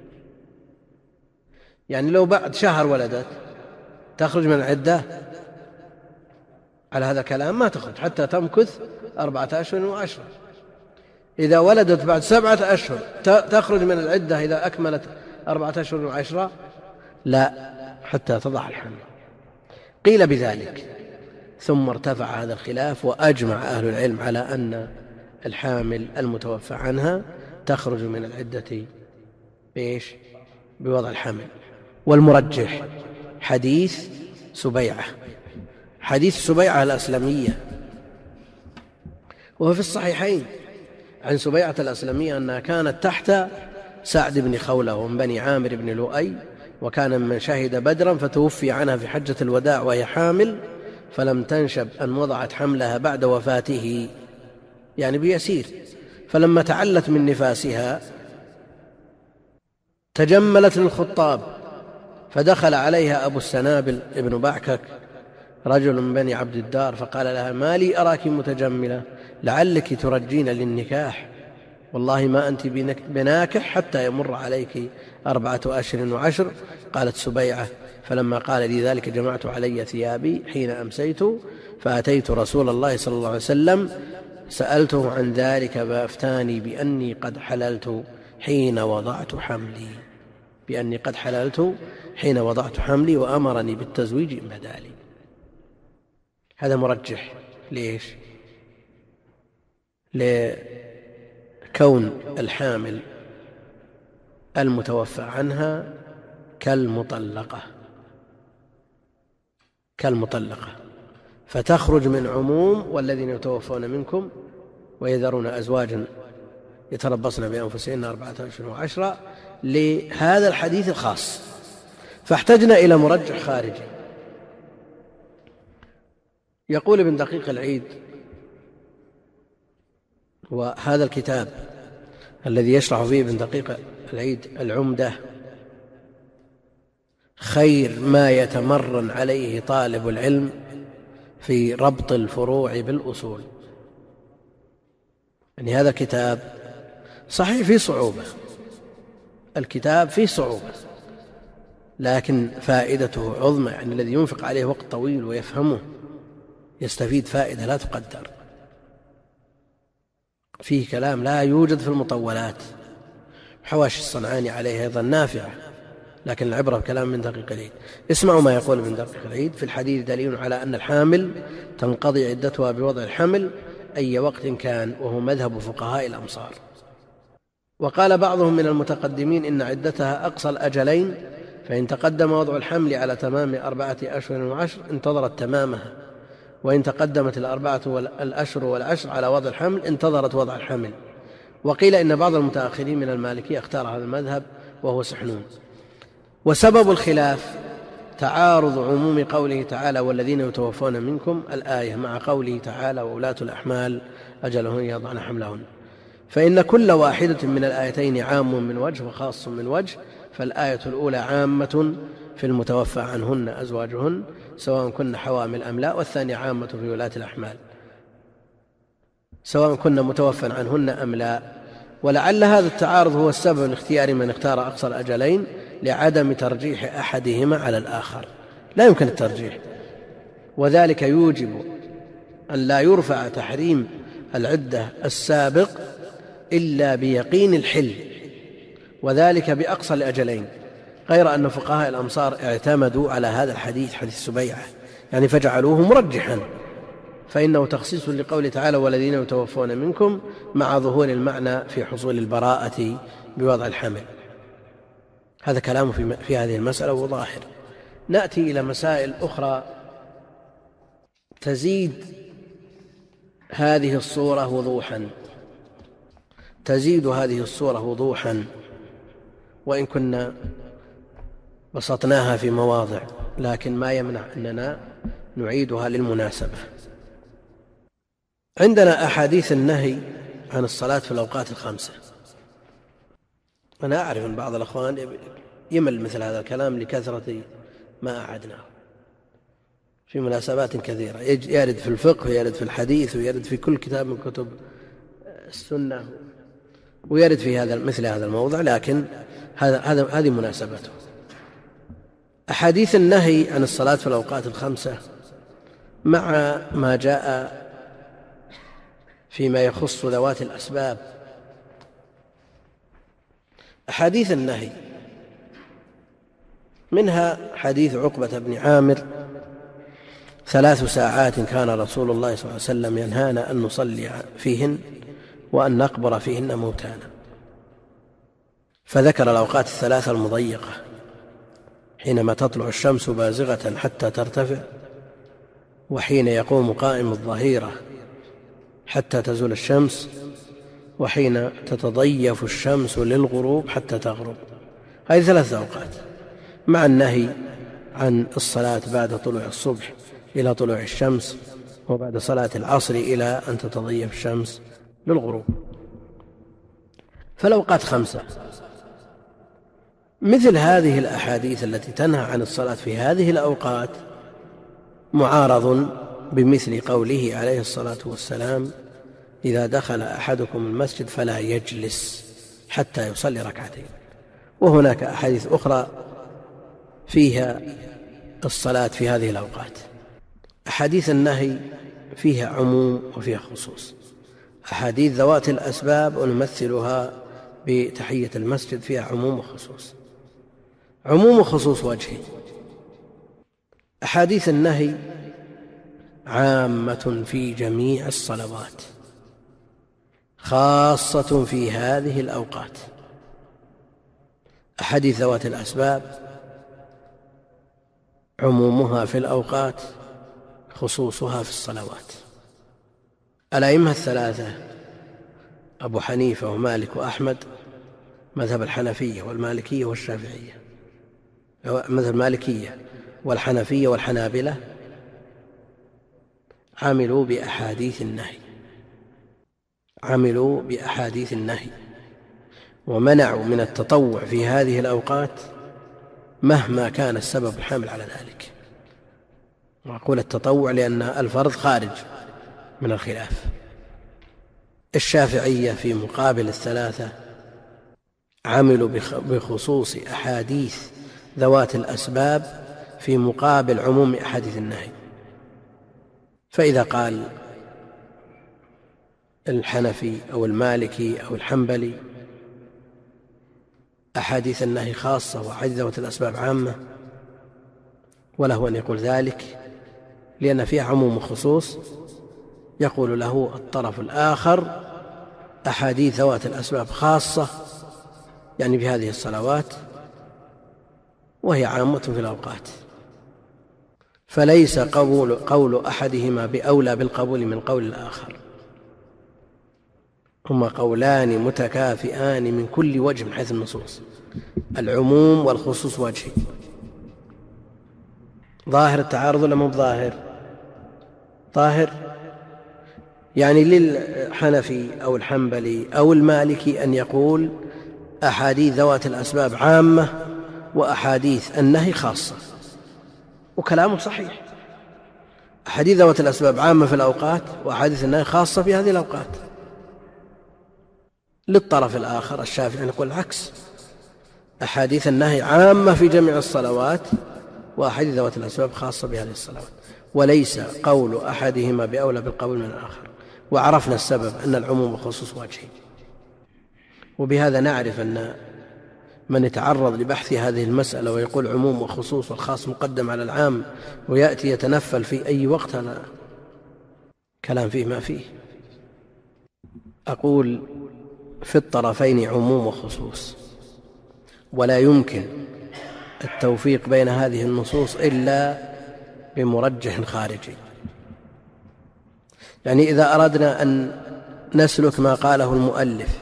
يعني لو بعد شهر ولدت تخرج من العدة؟ على هذا الكلام ما تخرج حتى تمكث أربعة أشهر وعشرة. إذا ولدت بعد سبعة أشهر تخرج من العدة إذا أكملت أربعة أشهر وعشرة؟ لا، حتى تضع الحمل. قيل بذلك، ثم ارتفع هذا الخلاف وأجمع أهل العلم على أن الحامل المتوفى عنها تخرج من العدة بإيش؟ بوضع الحمل. والمرجح حديث سبيعة، حديث سبيعة الأسلمية، وهو في الصحيحين عن سبيعة الأسلمية أنها كانت تحت سعد بن خولة ومن بني عامر بن لؤي، وكان من شهد بدرا، فتوفي عنها في حجة الوداع وهي حامل، فلم تنشب أن وضعت حملها بعد وفاته، يعني بيسير. فلما تعلت من نفاسها تجملت للخطاب، فدخل عليها أبو السنابل ابن بعكك رجل من بني عبد الدار، فقال لها ما لي أراك متجملة، لعلك ترجين للنكاح، والله ما أنت بناكح حتى يمر عليك أربعة أشهر وعشر. قالت سبيعة فلما قال لي ذلك جمعت علي ثيابي حين أمسيت، فأتيت رسول الله صلى الله عليه وسلم سألته عن ذلك فأفتاني بأني قد حللت حين وضعت حملي، بأني قد حللت حين وضعت حملي، وأمرني بالتزويج إن بدا لي. هذا مرجح. ليش؟ لكون الحامل المتوفى عنها كالمطلقة كالمطلقة فتخرج من عموم والذين يتوفون منكم ويذرون أزواجا يتربصن بأنفسهن أربعة أشهر وعشرة، لهذا الحديث الخاص، فاحتجنا إلى مرجح خارجي. يقول ابن دقيق العيد، وهذا الكتاب الذي يشرح فيه ابن دقيق العيد العمدة خير ما يتمرن عليه طالب العلم في ربط الفروع بالأصول. يعني هذا الكتاب صحيح فيه صعوبة، الكتاب فيه صعوبة، لكن فائدته عظمى. يعني الذي ينفق عليه وقت طويل ويفهمه يستفيد فائدة لا تقدر. فيه كلام لا يوجد في المطولات. حواشي الصنعاني عليه أيضا نافعة، لكن العبرة بكلام من دقيق العيد. اسمعوا ما يقول ابن دقيق العيد: في الحديث دليل على أن الحامل تنقضي عدتها بوضع الحمل أي وقت كان، وهو مذهب فقهاء الأمصار. وقال بعضهم من المتقدمين إن عدتها أقصى الأجلين، فإن تقدم وضع الحمل على تمام أربعة أشهر وعشر انتظرت تمامها، وإن تقدمت الأربعة الأشهر والعشر على وضع الحمل انتظرت وضع الحمل. وقيل إن بعض المتأخرين من المالكية اختار هذا المذهب وهو سحنون. وسبب الخلاف تعارض عموم قوله تعالى والذين يتوفون منكم الآية مع قوله تعالى وأولاة الأحمال أجلهن يضعن حملهن، فإن كل واحدة من الآيتين عام من وجه وخاص من وجه. فالآية الأولى عامة في المتوفى عنهن أزواجهن سواء كن حوامل أم لا، والثانية عامة في ولاة الأحمال سواء كن متوفى عنهن أم لا. ولعل هذا التعارض هو السبب لاختيار من اختار أقصى الأجلين لعدم ترجيح أحدهما على الآخر. لا يمكن الترجيح، وذلك يوجب أن لا يرفع تحريم العدة السابق إلا بيقين الحل، وذلك بأقصى الأجلين. غير أن فقهاء الأمصار اعتمدوا على هذا الحديث، حديث سبيعة، يعني فجعلوه مرجحا، فإنه تخصيص لقوله تعالى والذين يتوفون منكم مع ظهور المعنى في حصول البراءة بوضع الحمل. هذا كلام في, في هذه المسألة وظاهر. نأتي إلى مسائل أخرى تزيد هذه الصورة وضوحا تزيد هذه الصورة وضوحا وإن كنا بسطناها في مواضع، لكن ما يمنع أننا نعيدها للمناسبة. عندنا أحاديث النهي عن الصلاة في الأوقات الخمسة. أنا أعرف أن بعض الأخوان يمل مثل هذا الكلام لكثرة ما أعدناه في مناسبات كثيرة، يرد في الفقه ويرد في الحديث ويرد في كل كتاب من كتب السنة ويرد في هذا مثل هذا الموضع، لكن هذا هذا هذه مناسبته. أحاديث النهي عن الصلاة في الأوقات الخمسة مع ما جاء فيما يخص ذوات الأسباب. أحاديث النهي منها حديث عقبة بن عامر: ثلاث ساعات كان رسول الله صلى الله عليه وسلم ينهانا أن نصلي فيهن وأن نقبر فيهن موتانا، فذكر الأوقات الثلاثة المضيقة: حينما تطلع الشمس بازغة حتى ترتفع، وحين يقوم قائم الظهيرة حتى تزول الشمس، وحين تتضيف الشمس للغروب حتى تغرب. هذه ثلاث أوقات، مع النهي عن الصلاة بعد طلوع الصبح إلى طلوع الشمس، وبعد صلاة العصر إلى أن تتضيف الشمس للغروب. فالأوقات خمسة. مثل هذه الأحاديث التي تنهى عن الصلاة في هذه الأوقات معارض بمثل قوله عليه الصلاة والسلام: إذا دخل أحدكم المسجد فلا يجلس حتى يصلي ركعتين. وهناك أحاديث أخرى فيها الصلاة في هذه الأوقات. أحاديث النهي فيها عموم وفيها خصوص. أحاديث ذوات الأسباب ونمثلها بتحية المسجد فيها عموم وخصوص. عموم وخصوص وجهي: أحاديث النهي عامة في جميع الصلوات، خاصة في هذه الأوقات. أحاديث ذوات الأسباب عمومها في الأوقات، خصوصها في الصلوات. الأئمة الثلاثة أبو حنيفة ومالك وأحمد، مذهب الحنفية والمالكية والشافعية، مذهب المالكية والحنفية والحنابلة، عملوا بأحاديث النهي عملوا بأحاديث النهي ومنعوا من التطوع في هذه الأوقات مهما كان السبب الحامل على ذلك. وأقول التطوع لأن الفرض خارج من الخلاف. الشافعية في مقابل الثلاثة عملوا بخصوص أحاديث ذوات الأسباب في مقابل عموم أحاديث النهي. فإذا قال الحنفي أو المالكي أو الحنبلي أحاديث النهي خاصة وأحاديث ذوات الأسباب عامة، وله أن يقول ذلك لأن فيها عموم وخصوص، يقول له الطرف الآخر أحاديث ذوات الأسباب خاصة، يعني في هذه الصلوات، وهي عامة في الأوقات، فليس قول, قول أحدهما بأولى بالقبول من قول الآخر. هما قولان متكافئان من كل وجه من حيث النصوص، العموم والخصوص وجهي. ظاهر التعارض ولا مو ظاهر؟ ظاهر. يعني للحنفي أو الحنبلي أو المالكي أن يقول أحاديث ذوات الأسباب عامة وأحاديث النهي خاصة، وكلامه صحيح. أحاديث ذوات الأسباب عامة في الأوقات وأحاديث النهي خاصة في هذه الأوقات. للطرف الآخر الشافعي نقول العكس: أحاديث النهي عامة في جميع الصلوات وأحاديث ذوات الأسباب خاصة بهذه الصلوات، وليس قول أحدهما بأولى بالقول من الآخر. وعرفنا السبب أن العموم والخصوص وجهي. وبهذا نعرف أن من يتعرض لبحث هذه المسألة ويقول عموم وخصوص والخاص مقدم على العام ويأتي يتنفل في أي وقت، هذا كلام فيه ما فيه. أقول في الطرفين عموم وخصوص، ولا يمكن التوفيق بين هذه النصوص إلا بمرجح خارجي. يعني إذا أردنا أن نسلك ما قاله المؤلف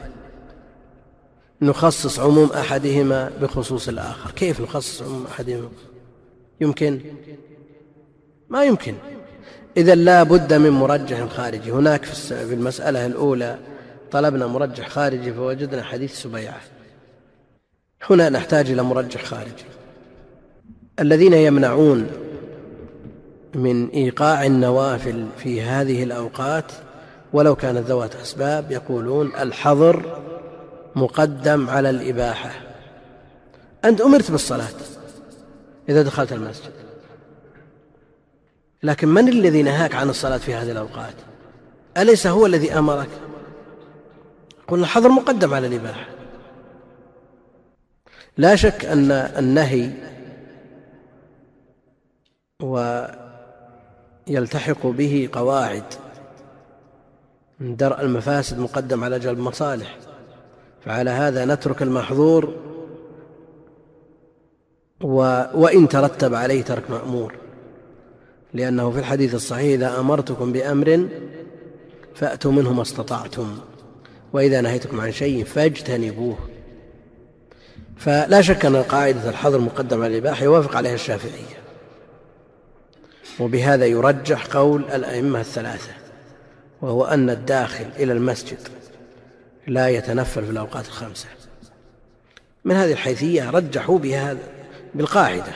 نخصص عموم أحدهما بخصوص الآخر، كيف نخصص عموم أحدهما؟ يمكن؟ ما يمكن. إذا لا بد من مرجح خارجي. هناك في المسألة الأولى طلبنا مرجح خارجي فوجدنا حديث سبيعة، هنا نحتاج إلى مرجح خارجي. الذين يمنعون من إيقاع النوافل في هذه الأوقات ولو كانت ذوات أسباب يقولون الحظر مقدم على الإباحة. أنت أمرت بالصلاة إذا دخلت المسجد، لكن من الذي نهاك عن الصلاة في هذه الأوقات؟ أليس هو الذي أمرك؟ قلنا الحظر مقدم على الإباحة. لا شك أن النهي ويلتحق به قواعد، درء المفاسد مقدم على جلب المصالح، فعلى هذا نترك المحظور وإن ترتب عليه ترك مأمور، لأنه في الحديث الصحيح إذا أمرتكم بأمر فأتوا منه ما استطعتم وإذا نهيتكم عن شيء فاجتنبوه. فلا شك أن قاعدة الحظر مقدم على الإباحة يوافق عليها الشافعية، وبهذا يرجح قول الأئمة الثلاثة، وهو أن الداخل إلى المسجد لا يتنفل في الأوقات الخمسة. من هذه الحيثية رجحوا بهذا بالقاعدة.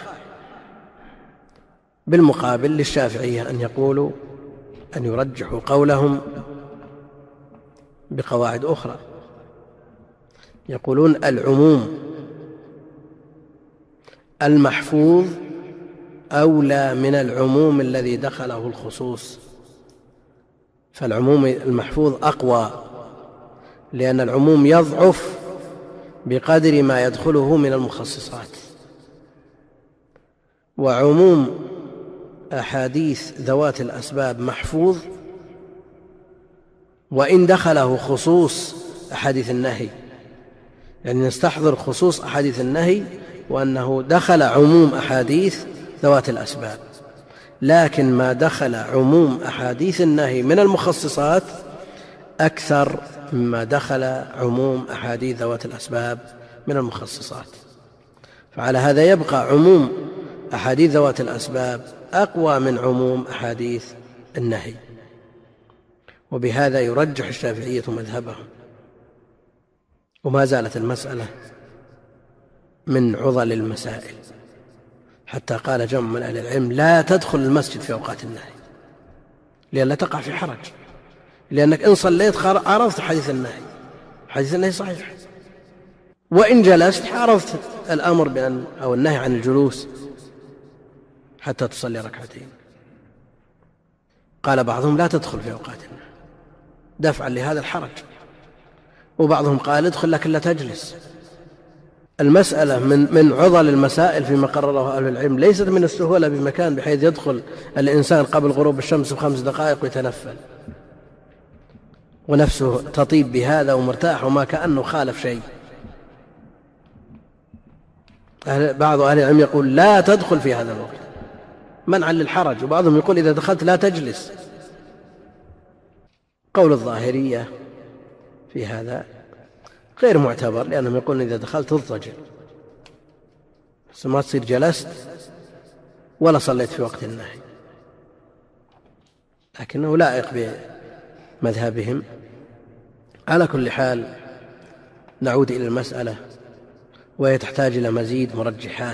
بالمقابل للشافعية أن يقولوا أن يرجحوا قولهم بقواعد أخرى، يقولون العموم المحفوظ أولى من العموم الذي دخله الخصوص، فالعموم المحفوظ أقوى، لأن العموم يضعف بقدر ما يدخله من المخصصات، وعموم أحاديث ذوات الأسباب محفوظ وإن دخله خصوص أحاديث النهي. يعني نستحضر خصوص أحاديث النهي وأنه دخل عموم أحاديث ذوات الأسباب، لكن ما دخل عموم أحاديث النهي من المخصصات أكثر مما دخل عموم أحاديث ذوات الأسباب من المخصصات. فعلى هذا يبقى عموم أحاديث ذوات الأسباب أقوى من عموم أحاديث النهي، وبهذا يرجح الشافعية مذهبهم. وما زالت المسألة من عضل المسائل، حتى قال جمع من أهل العلم لا تدخل المسجد في أوقات النهي لئلا تقع في حرج، لأنك إن صليت عرفت حديث النهي، حديث النهي صحيح، وإن جلست عرفت الأمر بأن أو النهي عن الجلوس حتى تصلي ركعتين. قال بعضهم لا تدخل في أوقات النهي دفعا لهذا الحرج، وبعضهم قال ادخل لكن لا تجلس. المسألة من من عضل المسائل فيما قرره أهل العلم، ليست من السهولة بمكان بحيث يدخل الإنسان قبل غروب الشمس بخمس دقائق ويتنفل ونفسه تطيب بهذا ومرتاح وما كأنه خالف شيء. بعض أهل العلم يقول لا تدخل في هذا الوقت منعا للحرج، وبعضهم يقول إذا دخلت لا تجلس. قول الظاهرية في هذا غير معتبر، لأنهم يقولون إذا دخلت اضطجع، بس ما تصير جلست ولا صليت في وقت النهي، لكنه لائق بمذهبهم. على كل حال نعود إلى المسألة، وهي تحتاج إلى مزيد مرجحات،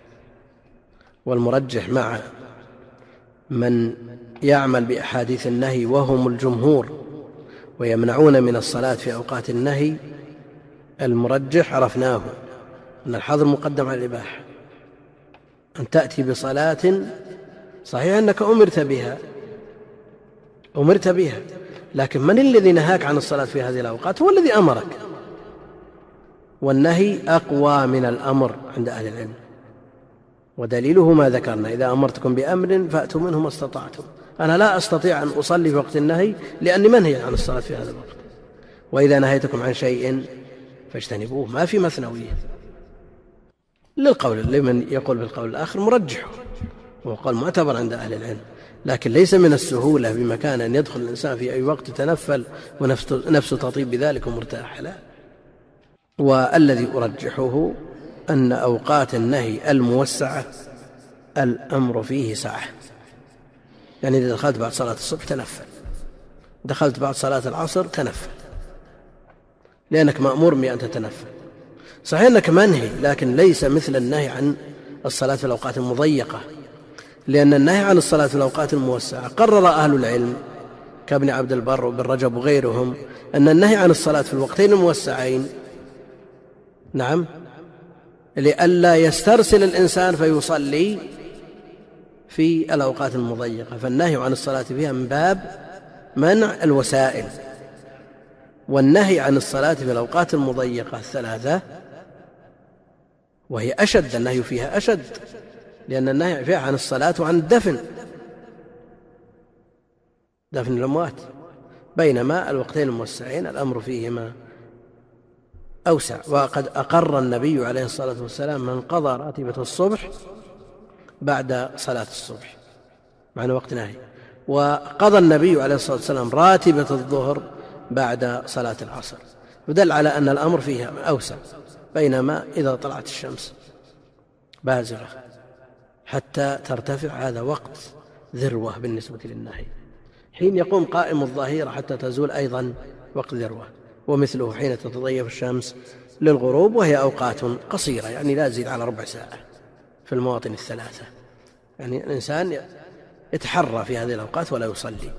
والمرجح مع من يعمل بأحاديث النهي وهم الجمهور ويمنعون من الصلاة في أوقات النهي، المرجح عرفناه أن الحظر مقدم على الإباحة. أن تأتي بصلاة صحيح أنك أمرت بها أمرت بها لكن من الذي نهاك عن الصلاة في هذه الأوقات؟ هو الذي أمرك. والنهي أقوى من الأمر عند أهل العلم، ودليله ما ذكرنا: إذا أمرتكم بأمر فأتوا منه ما استطعتم. أنا لا أستطيع أن أصلي في وقت النهي لأني منهي عن الصلاة في هذا الوقت، وإذا نهيتكم عن شيء فاجتنبوه. ما في مثنوية. للقول لمن يقول بالقول الآخر مرجحه، وهو قول معتبر عند أهل العلم، لكن ليس من السهولة بمكان أن يدخل الإنسان في أي وقت يتنفل ونفسه تطيب بذلك ومرتاح، لا. والذي أرجحه أن أوقات النهي الموسعة الأمر فيه سعة. يعني إذا دخلت بعد صلاة الصبح تنفل، دخلت بعد صلاة العصر تنفل، لأنك مأمور بأن تتنفل. صحيح أنك منهي، لكن ليس مثل النهي عن الصلاة في الأوقات المضيقة، لأن النهي عن الصلاة في الأوقات الموسعة قرر أهل العلم كابن عبد البر وابن رجب وغيرهم أن النهي عن الصلاة في الوقتين الموسعين نعم لئلا يسترسل الإنسان فيصلي في الأوقات المضيقة، فالنهي عن الصلاة فيها من باب منع الوسائل. والنهي عن الصلاة في الأوقات المضيقة الثلاثة وهي أشد، النهي فيها أشد، لأن النهي فيها عن الصلاة وعن الدفن، دفن الأموات، بينما الوقتين الموسعين الأمر فيهما أوسع. وقد أقر النبي عليه الصلاة والسلام من قضى راتبة الصبح بعد صلاة الصبح معنى وقت نهي، وقضى النبي عليه الصلاة والسلام راتبة الظهر بعد صلاة العصر، ودل على أن الأمر فيها أوسع. بينما إذا طلعت الشمس بازغة حتى ترتفع هذا وقت ذروة بالنسبة للنهي، حين يقوم قائم الظهيرة حتى تزول أيضا وقت ذروة، ومثله حين تتضيف الشمس للغروب، وهي أوقات قصيرة يعني لا تزيد على ربع ساعة في المواطن الثلاثة. يعني الإنسان يتحرى في هذه الأوقات ولا يصلي.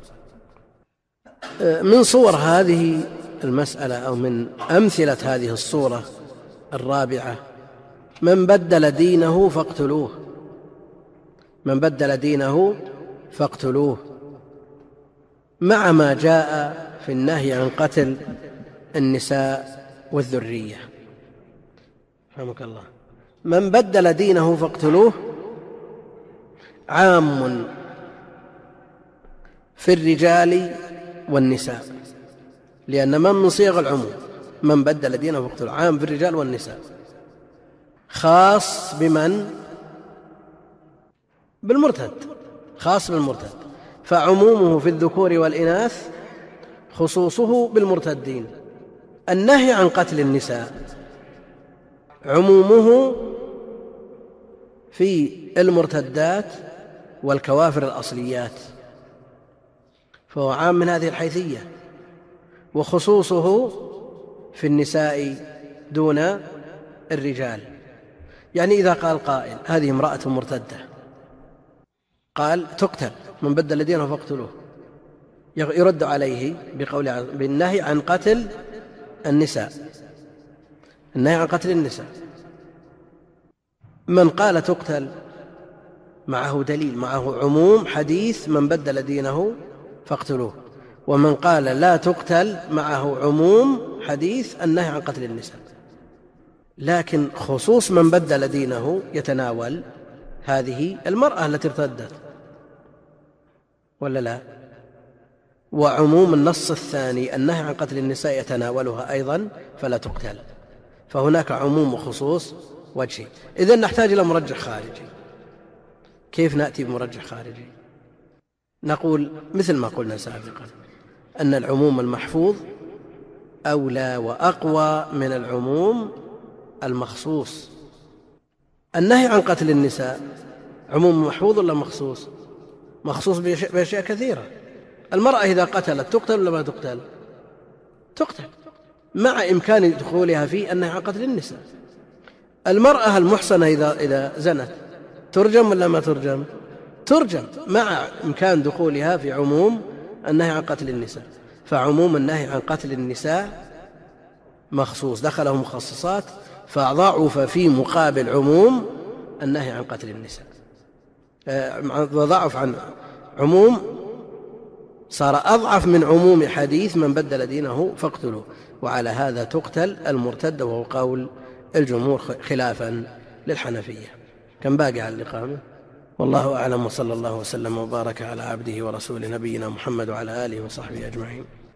من صور هذه المسألة أو من أمثلة هذه الصورة الرابعة: من بدل دينه فاقتلوه. من بدل دينه فاقتلوه، مع ما جاء في النهي عن قتل النساء والذرية. رحمك الله. من بدل دينه فاقتلوه عام في الرجال والنساء، لأن من من صيغ العموم، من بدل دينه فاقتلوه عام في الرجال والنساء، خاص بمن؟ بالمرتد، خاص بالمرتد، فعمومه في الذكور والإناث، خصوصه بالمرتدين. النهي عن قتل النساء عمومه في المرتدات والكوافر الأصليات، فهو عام من هذه الحيثية، وخصوصه في النساء دون الرجال. يعني إذا قال قائل هذه امرأة مرتدة، قال تقتل، من بدل دينه فاقتلوه، يرد عليه بقول بالنهي عن قتل النساء، النهي عن قتل النساء. من قال تقتل معه دليل، معه عموم حديث من بدل دينه فاقتلوه، ومن قال لا تقتل معه عموم حديث النهي عن قتل النساء. لكن خصوص من بدل دينه يتناول هذه المرأة التي ارتدت ولا لا؟ وعموم النص الثاني النهي عن قتل النساء يتناولها أيضا فلا تقتل، فهناك عموم وخصوص وجهي. إذن نحتاج إلى مرجح خارجي. كيف نأتي بمرجح خارجي؟ نقول مثل ما قلنا سابقا أن العموم المحفوظ أولى وأقوى من العموم المخصوص. النهي عن قتل النساء عموم محفوظ ولا مخصوص؟ مخصوص بأشياء كثيرة. المرأة إذا قتلت تقتل ولا ما تقتل؟ تقتل، مع إمكان دخولها في النهي عن قتل النساء. المرأة المحصنة إذا إذا زنت ترجم ولا ما ترجم؟ ترجم، مع إمكان دخولها في عموم النهي عن قتل النساء. فعموم النهي عن قتل النساء مخصوص، دخله مخصصات، فضعف في مقابل عموم النهي عن قتل النساء، وضعف عن عموم صار أضعف من عموم حديث من بدل دينه فاقتلوه. وعلى هذا تقتل المرتد، وهو قول الجمهور خلافا للحنفية. كم باقي على الإقامة؟ والله أعلم، وصلى الله وسلم وبارك على عبده ورسوله نبينا محمد وعلى آله وصحبه أجمعين.